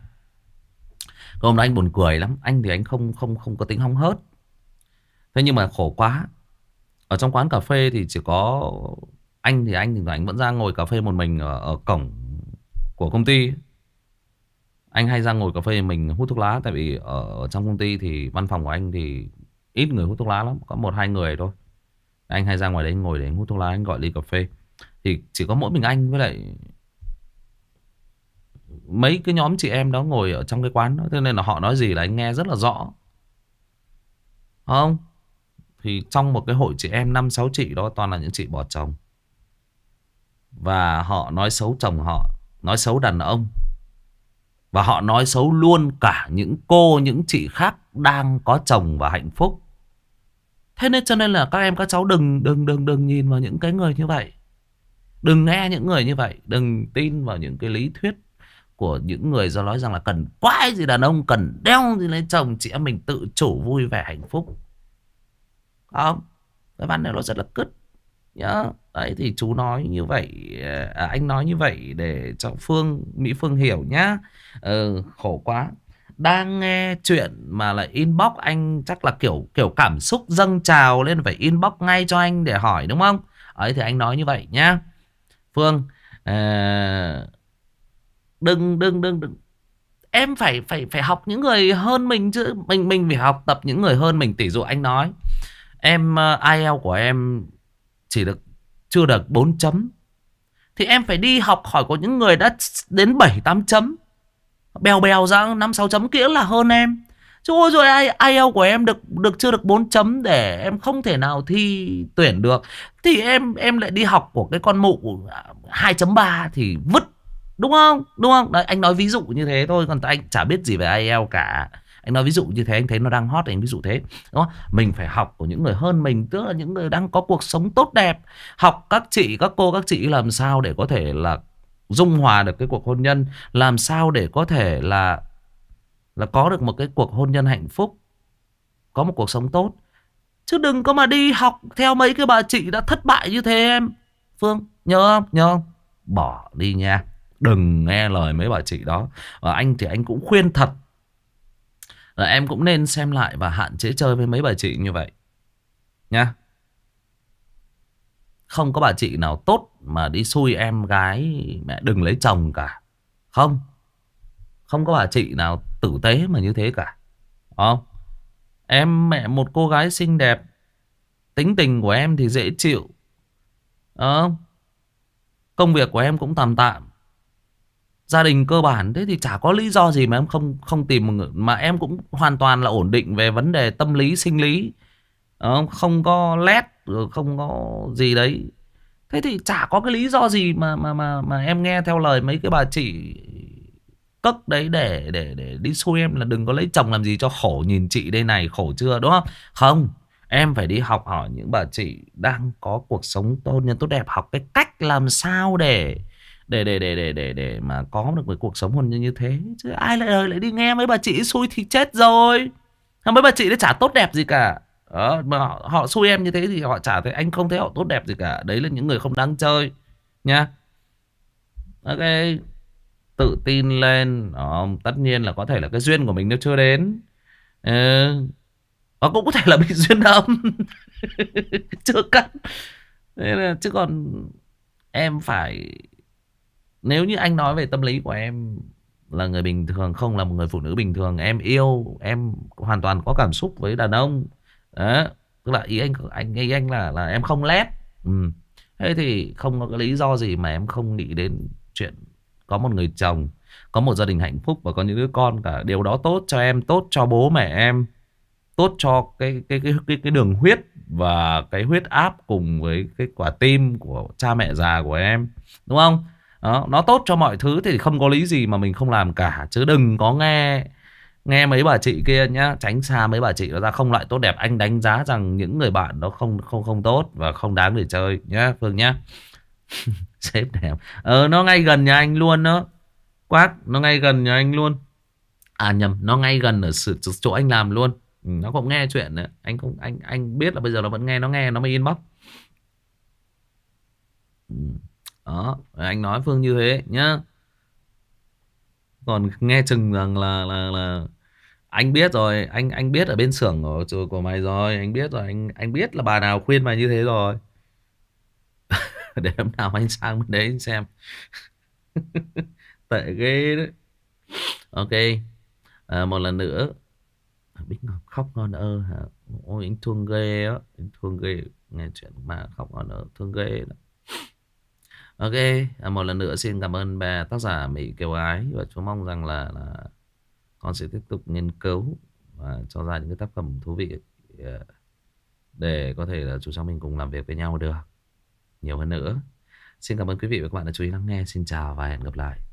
Hôm nay anh buồn cười lắm. Anh thì anh không không không có tính hóng hớt. Thế nhưng mà khổ quá. Ở trong quán cà phê thì chỉ có anh, thì anh thì anh vẫn ra ngồi cà phê một mình ở, ở cổng của công ty. Anh hay ra ngồi cà phê mình hút thuốc lá. Tại vì ở, ở trong công ty thì văn phòng của anh thì ít người hút thuốc lá lắm, có một hai người thôi. Anh hay ra ngoài đấy ngồi để anh hút thuốc lá, anh gọi ly cà phê. Thì chỉ có mỗi mình anh với lại mấy cái nhóm chị em đó ngồi ở trong cái quán đó. Thế nên là họ nói gì là anh nghe rất là rõ. Không? Thì trong một cái hội chị em năm sáu chị đó toàn là những chị bỏ chồng. Và họ nói xấu chồng họ, nói xấu đàn ông. Và họ nói xấu luôn cả những cô, những chị khác đang có chồng và hạnh phúc. Thế nên cho nên là các em các cháu đừng đừng đừng đừng nhìn vào những cái người như vậy. Đừng nghe những người như vậy. Đừng tin vào những cái lý thuyết của những người do nói rằng là cần quái gì đàn ông, cần đeo gì lấy chồng, chị em mình tự chủ vui vẻ hạnh phúc. Không, cái văn này nó rất là cứt nhá. Đấy thì chú nói như vậy, à, anh nói như vậy để cho Phương, Mỹ Phương hiểu nhá. Ừ, khổ quá. Đang nghe chuyện mà lại inbox anh, chắc là kiểu kiểu cảm xúc dâng trào lên phải inbox ngay cho anh để hỏi đúng không? Ấy thì anh nói như vậy nhá. Phương, à, đừng đừng đừng đừng em phải phải phải học những người hơn mình chứ. Mình mình phải học tập những người hơn mình. Tỷ dụ anh nói em uh, ai eo của em chỉ được chưa được bốn chấm, thì em phải đi học hỏi của những người đã đến bảy tám chấm, bèo bèo ra năm sáu chấm kia là hơn em. Chứ ôi rồi ai ai eo của em được được chưa được bốn chấm để em không thể nào thi tuyển được, thì em em lại đi học của cái con mụ hai chấm ba thì vứt. Đúng không? Đúng không? Đấy, anh nói ví dụ như thế thôi, còn anh chả biết gì về ai eo cả. Anh nói ví dụ như thế, anh thấy nó đang hot, anh ví dụ thế. Đúng không? Mình phải học của những người hơn mình, tức là những người đang có cuộc sống tốt đẹp. Học các chị, các cô, các chị làm sao để có thể là dung hòa được cái cuộc hôn nhân, làm sao để có thể là là có được một cái cuộc hôn nhân hạnh phúc, có một cuộc sống tốt. Chứ đừng có mà đi học theo mấy cái bà chị đã thất bại như thế em. Phương, nhớ không? Nhớ không? Bỏ đi nha. Đừng nghe lời mấy bà chị đó. Và anh thì anh cũng khuyên thật là em cũng nên xem lại và hạn chế chơi với mấy bà chị như vậy nha. Không có bà chị nào tốt mà đi xui em gái mẹ đừng lấy chồng cả. Không. Không có bà chị nào tử tế mà như thế cả. Không. Em mẹ một cô gái xinh đẹp, tính tình của em thì dễ chịu. Không. Công việc của em cũng tạm tạm, gia đình cơ bản, thế thì chả có lý do gì mà em không không tìm một người, mà em cũng hoàn toàn là ổn định về vấn đề tâm lý sinh lý. Không, không có lét rồi không có gì đấy. Thế thì chả có cái lý do gì mà mà mà mà em nghe theo lời mấy cái bà chị cất đấy để để để đi xui em là đừng có lấy chồng làm gì cho khổ, nhìn chị đây này khổ chưa, đúng không? Không, em phải đi học hỏi những bà chị đang có cuộc sống tôn nhân tốt đẹp, học cái cách làm sao để để để để để để để mà có được một cuộc sống hôn nhân như thế. Chứ ai lại lại đi nghe mấy bà chị xui thì chết rồi. Mấy bà chị nó chả tốt đẹp gì cả. Đó, mà họ, họ xui em như thế thì họ chả thấy, anh không thấy họ tốt đẹp gì cả. Đấy là những người không đáng chơi nha. Ok, tự tin lên. Đó, tất nhiên là có thể là cái duyên của mình nó chưa đến. Ừ. Nó cũng có thể là bị duyên âm. Chưa cắt. Thế là, chứ còn em phải, nếu như anh nói về tâm lý của em là người bình thường, không là một người phụ nữ bình thường, em yêu, em hoàn toàn có cảm xúc với đàn ông. Đó, tức là ý anh anh ý anh là là em không lét. Ừ. Thế thì không có cái lý do gì mà em không nghĩ đến chuyện có một người chồng, có một gia đình hạnh phúc và có những đứa con cả. Điều đó tốt cho em, tốt cho bố mẹ em, tốt cho cái cái cái cái cái đường huyết và cái huyết áp cùng với cái quả tim của cha mẹ già của em, đúng không? Đó, nó tốt cho mọi thứ thì không có lý gì mà mình không làm cả. Chứ đừng có nghe nghe mấy bà chị kia nhá, tránh xa mấy bà chị đó ra, không loại tốt đẹp. Anh đánh giá rằng những người bạn đó không không không tốt và không đáng để chơi nhá Phương nhá. Sếp đẹp. Ờ nó ngay gần nhà anh luôn đó. Quát, nó ngay gần nhà anh luôn. À nhầm, nó ngay gần ở sự, chỗ anh làm luôn. Ừ, nó cũng nghe chuyện nữa. Anh không anh anh biết là bây giờ nó vẫn nghe, nó nghe nó mới inbox. Ừ. Đó, anh nói Phương như thế nhá. Còn nghe chừng rằng là là là anh biết rồi, anh anh biết ở bên xưởng của của mày rồi, anh biết rồi, anh anh biết là bà nào khuyên mày như thế rồi. Để hôm nào anh sang bên đấy anh xem. Tệ ghê đấy. Ok. À, một lần nữa, Bích Ngọc khóc ngon ơ hả? Ôi anh thương ghê á, anh thương ghê, nghe chuyện mà khóc ngon ơ, thương ghê đó. Ok, à, một lần nữa xin cảm ơn bà tác giả Mỹ Kiều Ái, và chú mong rằng là là con sẽ tiếp tục nghiên cứu và cho ra những cái tác phẩm thú vị, ờ, để có thể là chú cháu mình cùng làm việc với nhau được nhiều hơn nữa. Xin cảm ơn quý vị và các bạn đã chú ý lắng nghe. Xin chào và hẹn gặp lại.